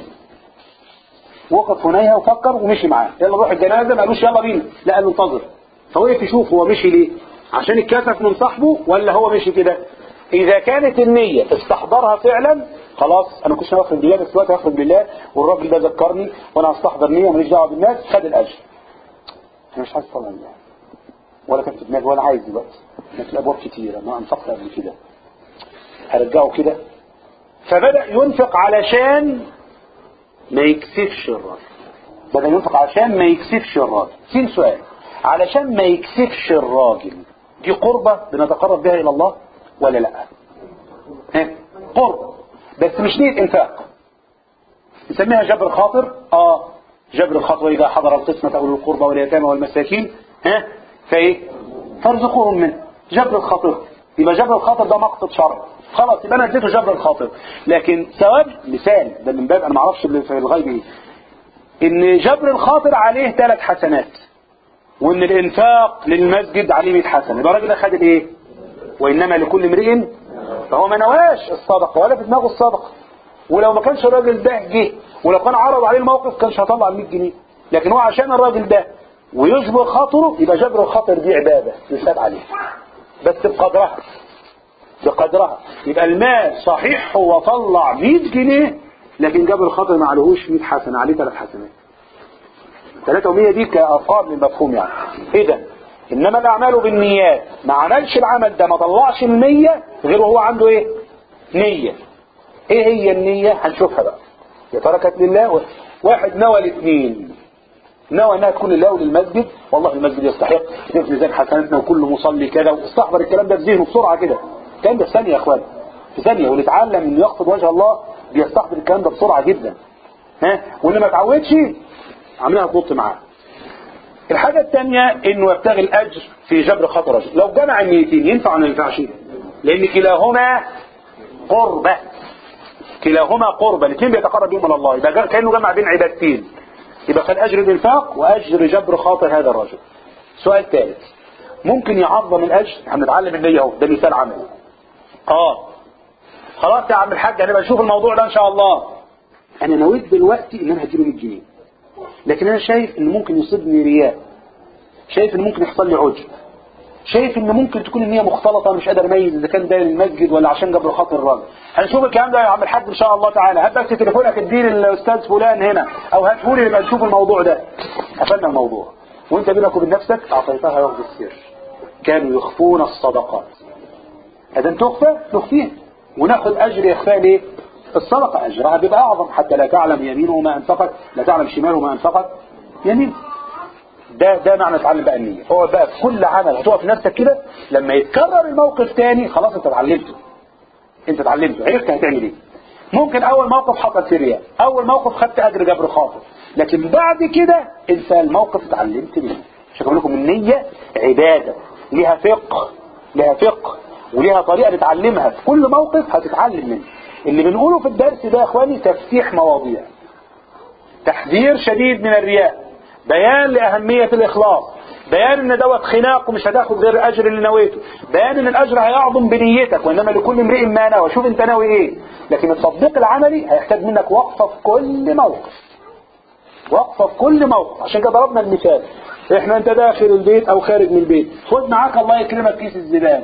وقف هنيها وفكر ومشي معاه، يلا روح الجنازة، ما قالوش يلا بينا، لا قال له انتظر، فوقف يشوف هو مشي ليه، عشان يتكسف من صاحبه ولا هو مشي كده. اذا كانت النية استحضرها فعلا خلاص انا كنتش هخرج بالله بس دلوقتي هخرج بالله والراجل ده ذكرني وانا هستحضر نية وماليش دعوه بالناس، خد الاجر. انا مش عايز طبعا الله ولا كان في دماغي ولا عايز دلوقتي، لكن الابواب كتيره ما انفقت قبل كده، هرجعه كده. فبدأ ينفق علشان ما يكسفش الراجل، بدأ ينفق علشان ما يكسفش الراجل. سين سؤال، علشان ما يكسفش الراجل دي قربة بنتقرب بها الى الله ولا لا؟ ها قربة بس مش نية انفاق، نسميها جبر خاطر. اه جبر الخاطر، اذا حضر القسمة اولو القربى واليتامى والمساكين ها فايه فارزقوهم منه، جبر الخاطر، يبقى جبر الخاطر ده مقصد شرعي، خلاص يبقى انا اديته جبر الخاطر. لكن ثواب مثال ده من باب انا ما اعرفش في الغيب ايه، ان جبر الخاطر عليه ثلاث حسنات، وان الانفاق للمسجد عليه مية حسنه، يبقى الراجل ده خد الايه؟ وانما لكل امرئ، فهو ما نواش الصدقه ولا في دماغه الصدقه، ولو ما كانش الراجل ده جه ولو كان عرض عليه الموقف كانش هطلع ال مية جنيه، لكن هو عشان الراجل ده ويجبر خاطره، يبقى جبر الخاطر دي عبادة يساب عليه بس بقدرها بقدرها. يبقى المال صحيح هو طلع مية جنيه لكن جبر الخاطر ما عليهوش مية حسنة، عليه ثلاث حسنات، ثلاثة ومية دي كأرقام للمفهوم يعني. إذا إنما الأعمال بالنيات، ما عملش العمل ده ما طلعش المية غير وهو عنده إيه؟ نية. إيه هي النية؟ هنشوفها بقى. يا ترى كانت لله؟ واحد نوى الاثنين، نوى انها تكون لله وللمسجد، والله المسجد يستحق في ميزان حسناتنا وكل مصلي كده، واستحضر الكلام ده في ذهنه بسرعه كده. الكلام ده في ثانيه يا اخوان، في ثانيه. واللي اتعلم انه يقصد وجه الله بيستحضر الكلام ده بسرعه جدا. ها، واللي ما اتعودش عاملها تنط معاه. الحاجه الثانيه انه يبتغي الاجر في جبر خطر رجل. لو جمع النيتين ينفع ولا ما ينفعش؟ لان كلاهما قربه، كلاهما قربه، الاثنين بيتقرب بهم الى الله، يبقى كانه جمع بين عبادتين، يبقى خد اجر الانفاق واجر جبر خاطر هذا الرجل. سؤال ثالث، ممكن يعظم الاجر؟ احنا بنتعلم النيه اهو، ده مثال عملي. اه خلاص يا عم الحاج هنبقى نشوف الموضوع ده ان شاء الله. انا نويت دلوقتي ان انا هديله مية جنيه، لكن انا شايف ان ممكن يصيبني رياء، شايف ان ممكن يحصل لي عجب، شايف ان ممكن تكون النية مختلطة، مش قادر اميز اذا كان ده للمسجد ولا عشان جبر خاطر الراجل. هنشوف الكلام ده يا عم الحاج ان شاء الله تعالى. هات بس تليفونك اديه للاستاذ فلان هنا، او هاتهولي نبقى نشوف الموضوع ده. قفلنا الموضوع، وانت بينك وبين نفسك اعطيتها ياخذ السر. كانوا يخفون الصدقات، اذا تخفى نخفيها وناخذ اجر اخفاء ليه؟ الصدقه اجرها بيبقى اعظم، حتى لا تعلم يمينه ما انفقت، لا تعلم شماله ما انفقت يمينه. ده ده معنى تعلم بقى النية. هو بقى في كل عمل هتقف نفسك كده، لما يتكرر الموقف تاني خلاص انت اتعلمته، انت اتعلمته، عرفت هتعمل ايه. ممكن اول موقف حصل في رياء، اول موقف خدت اجر جبر خاطر، لكن بعد كده انت الموقف اتعلمت منه. مش هقول لكم النية عبادة ليها فقه، ليها فقه وليها طريقة نتعلمها، في كل موقف هتتعلم منه. اللي بنقوله في الدرس ده يا اخواني تفتيح مواضيع، تحذير شديد من الرياء، بيان لأهمية الإخلاص، بيان ان دوت خناق ومش هتاخد غير أجر اللي نويته، بيان ان الأجر هيعظم بنيتك، وإنما لكل امرئ ما نوى، شوف انت ناوي ايه. لكن التطبيق العملي هيحتاج منك وقفة في كل موقف، وقفة في كل موقف. عشان كده ضربنا المثال، احنا انت داخل البيت او خارج من البيت، خد معاك الله يكرمك كيس الزبالة،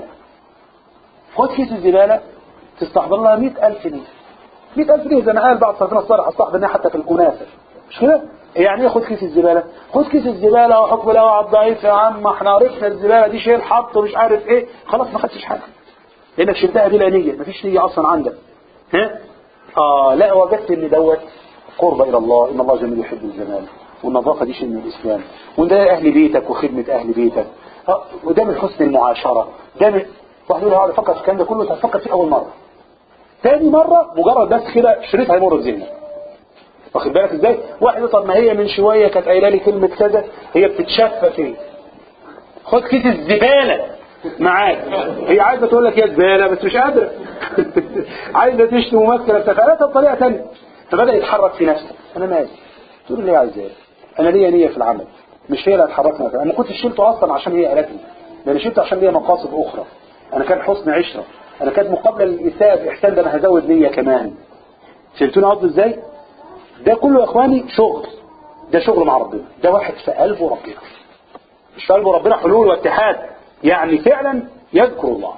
خد كيس الزبالة تستحضر لها مئة ألف جنيه، مئة ألف جنيه زي ما قال بعض صاحبنا الصالح، استحضرناها حتى في الكنافة، مش كده؟ يعني ايه خد كيس الزبالة؟ خد كيس الزبالة وحكم له على الضعيف يا عم، احنا عرفنا الزبالة دي شيل حط ومش عارف ايه، خلاص ما خدتش حاجة لانك شلتها بلا نية، مفيش نية اصلا عندك. ها؟ اه لا، وجدت ان دوت قرب الى الله، ان الله جميل يحب الجمال، والنظافة دي شيء من الاسلام، وده اهل بيتك وخدمة اهل بيتك، اه وده من حسن المعاشرة، ده من واحد يقول هقعد افكر في الكلام ده كله، هتفكر فيه اول مرة، ثاني مرة مجرد بس كده شريط هيمر في ذهنك. واخد بالك ازاي؟ واحد طب ما هي من شوية كانت قايله لي كلمة كذا، هي بتتشفى فيه، خد كيس الزبالة معاك، هي عايزة تقول لك يا زبالة بس مش قادرة عايزة تشتم ممثلة بتفعلتها بطريقة ثانيه، فبدأ يتحرك في نفسه، انا مالي، تقول لي عايز ايه؟ انا ليا نية في العمل، مش هي اللي هتحركنا، انا ما كنتش شلته اصلا عشان هي قالتني، ده انا شلته عشان ليا مقاصد اخرى، انا كان حسن عشرة، انا كانت مقابلة للإساءة بإحسان، ده انا هزود نية كمان. شلتوني قصدي ازاي؟ ده كله يا اخواني شغل، ده شغل مع ربنا، ده واحد في قلبه ربنا، مش في قلبه ربنا حلول واتحاد، يعني فعلا يذكر الله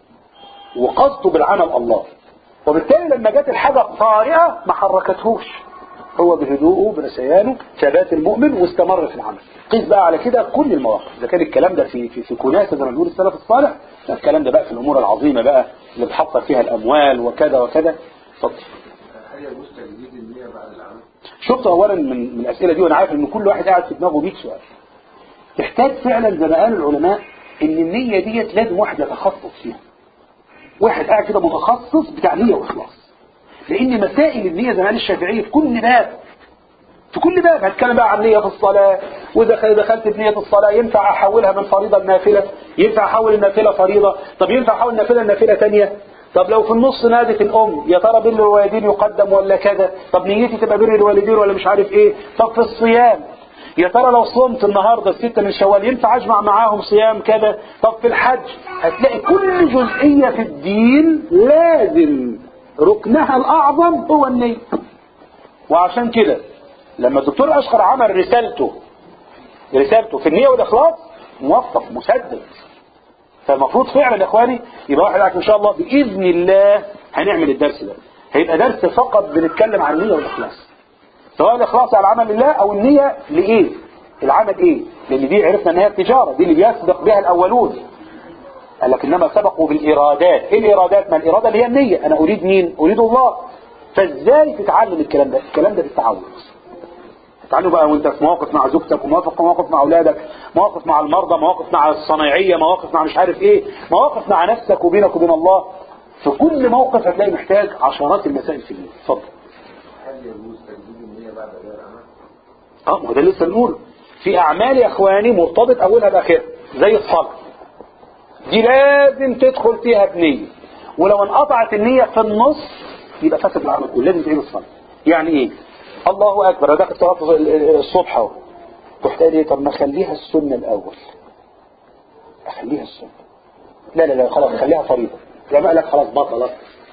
وقصده بالعمل الله، وبالتالي لما جت الحاجة الطارئة ما حركتهوش، هو بهدوءه بنسيانه ثبات المؤمن واستمر في العمل. قيس بقى على كده كل المواقف، اذا كان الكلام ده في في في كناسة زي ما بيقول السلف الصالح، الكلام ده بقى في الامور العظيمة بقى اللي بتحصل فيها الاموال وكذا وكذا. اتفضل. شفت اولا من من الاسئله دي، وانا عارف ان كل واحد قاعد في دماغه مية سؤال، تحتاج فعلا زي ما قال العلماء ان النيه ديت لازم واحد يتخصص فيها، واحد قاعد كده متخصص بتاع نيه واخلاص، لان مسائل النيه زي ما قال الشافعي في كل باب، في كل باب هتكلم بقى عن نيه في الصلاه، واذا دخلت بنيه الصلاه ينفع احولها من فريضه لنافله، ينفع احول النافله فريضه، طب ينفع احول النافله لنافله ثانيه، طب لو في النص نادت الام يا ترى بر الوالدين يقدم ولا كذا، طب نيتي تبقى بر الوالدين ولا مش عارف ايه، طب في الصيام يا ترى لو صمت النهارده الستة من شوال ينفع اجمع معاهم صيام كذا، طب في الحج هتلاقي كل جزئية في الدين لازم ركنها الاعظم هو النية. وعشان كده لما الدكتور اشقر عمل رسالته رسالته في النية والاخلاص موفق مسدد، فالمفروض فعلا يا اخواني يبقى واحد قاعد ان شاء الله باذن الله هنعمل الدرس ده، هيبقى درس فقط بنتكلم عن النية والاخلاص، سواء الاخلاص على العمل لله او النية لايه، العمل ايه، لان دي عرفنا ان هي التجارة دي اللي بيسبق بها الاولون، قال لك انما سبقوا بالارادات، ايه الارادات؟ ما الاراده اللي هي النية، انا اريد مين؟ اريد الله، فازاي تتعلم الكلام ده؟ الكلام ده بالتعود. تتعلم بقى وانت في مواقف مع زوجتك، ومواقف مواقف مع اولادك، مواقف مع المرضى، مواقف مع الصنايعيه، مواقف مع مش عارف ايه، مواقف مع نفسك وبينك وبين الله. في كل موقف هتلاقي محتاج عشرات المسائل في اليوم. اتفضل. هل يجوز تجديد النية بعد أداء العمل؟ اه ما ده لسه نقول. في اعمال يا اخواني مرتبط اولها باخرها، زي الصلاه دي لازم تدخل فيها بنيه، ولو انقطعت النيه في النص يبقى فسد العمل كله. لازم تعيد الصلاه. يعني ايه؟ الله اكبر داخل صلاه الصبح اهو، رحت قال ايه؟ طب ما اخليها السنه الاول، اخليها السنه. لا لا لا خلاص خليها فريضه. العلماء قال لك خلاص بطلت،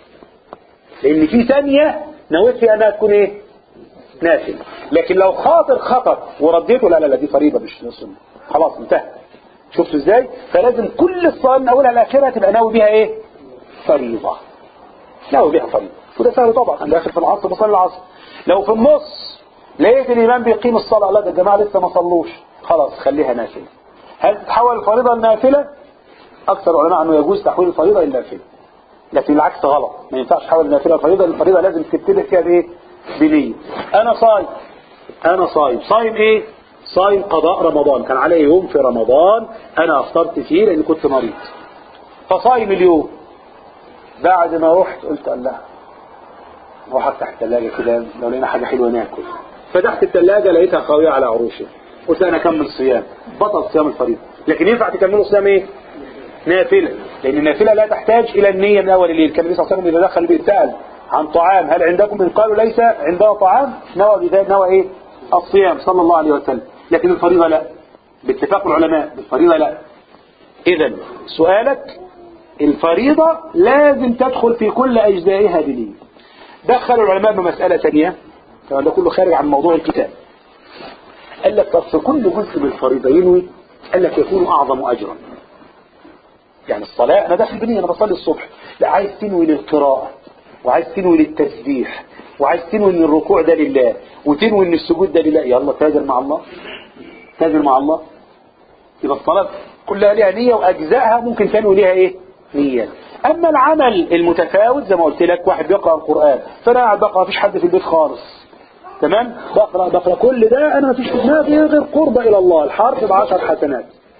لان في ثانيه نويت فيها انها تكون ايه؟ نافل. لكن لو خاطر خطر ورديته، لا لا لا دي فريضه مش سنه، خلاص انتهى. شفتوا ازاي؟ فلازم كل الصلاه من اولها لاخرها تبقى ناوي بيها ايه؟ فريضه. ناوي بيها فريضه. وده سهل طبعا. انا داخل في العصر بصلي العصر، لو في النص لقيت الامام بيقيم الصلاه، لا ده الجماعه لسه ما صلوش، خلاص خليها نافله. هل تتحول الفريضه لنافله؟ اكثر العلماء انه يجوز تحويل الفريضه الى نافله، لكن العكس غلط. ما ينفعش تحول النافله الفريضه. الفريضه لازم تبتدئ فيها بايه؟ بنيه. انا صايم، انا صايم صايم ايه؟ صايم قضاء رمضان، كان علي يوم في رمضان انا افطرت فيه لان كنت مريض، فصايم اليوم. بعد ما رحت قلت الله روح افتح الثلاجه كده لو لقينا حاجه حلوه ناكل. فتحت الثلاجه لقيتها خاويه على عروشها، قلت انا اكمل صيام. بطل صيام الفريضه. لكن ينفع تكملوا صيام ايه؟ نافله، لان النافله لا تحتاج الى النيه من اول الليل. كان النبي صلى الله عليه وسلم اذا دخل البيت سال عن طعام هل عندكم؟ من قالوا ليس عندنا طعام نوى بذلك نوى ايه؟ الصيام صلى الله عليه وسلم. لكن الفريضه لا، باتفاق العلماء الفريضه لا. اذا سؤالك الفريضه لازم تدخل في كل اجزائها بنيه. دخل العلماء بمساله ثانيه، طبعا ده كله خارج عن موضوع الكتاب. قال لك طب في كل جزء من الفريضه ينوي، قال لك يكون اعظم اجرا. يعني الصلاه انا داخل بنيه، انا بصلي الصبح، لا عايز تنوي للقراءه، وعايز تنوي للتسبيح، وعايز تنوي ان الركوع ده لله، وتنوي ان السجود ده لله، يلا تاجر مع الله، تاجر مع الله. يبقى الصلاه كلها ليها نيه، واجزائها ممكن تنوي ليها ايه؟ نيه. اما العمل المتفاوت زي ما قلت لك، واحد بيقرا القران، فانا قاعد بقرا مفيش حد في البيت خالص، تمام، بقرا بقرا كل ده انا مفيش في دماغي غير قرب الى الله، الحرف بعشر حسنات.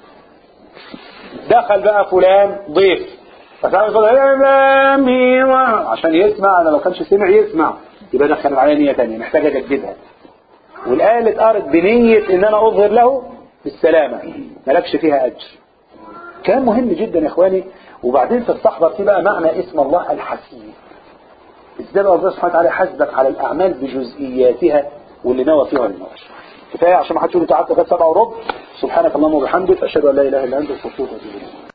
دخل بقى فلان ضيف، عشان يسمع، انا لو كانش سمع يسمع، يبقى دخل عليا نيه ثانيه محتاج اجددها. والايه اللي اتقرت بنيه ان انا اظهر له بالسلامه مالكش فيها اجر. كلام مهم جدا يا اخواني. وبعدين تستحضر فيه بقى معنى اسم الله الحسيب. ازاي بقى الله سبحانه وتعالى حاسبك على الاعمال بجزئياتها واللي نوى فيها النار. كفايه عشان ما حدش يقول تعالى لغايه سبعة وربع. سبحانك اللهم وبحمدك اشهد ان لا اله الا انت استغفرك واتوب اليك.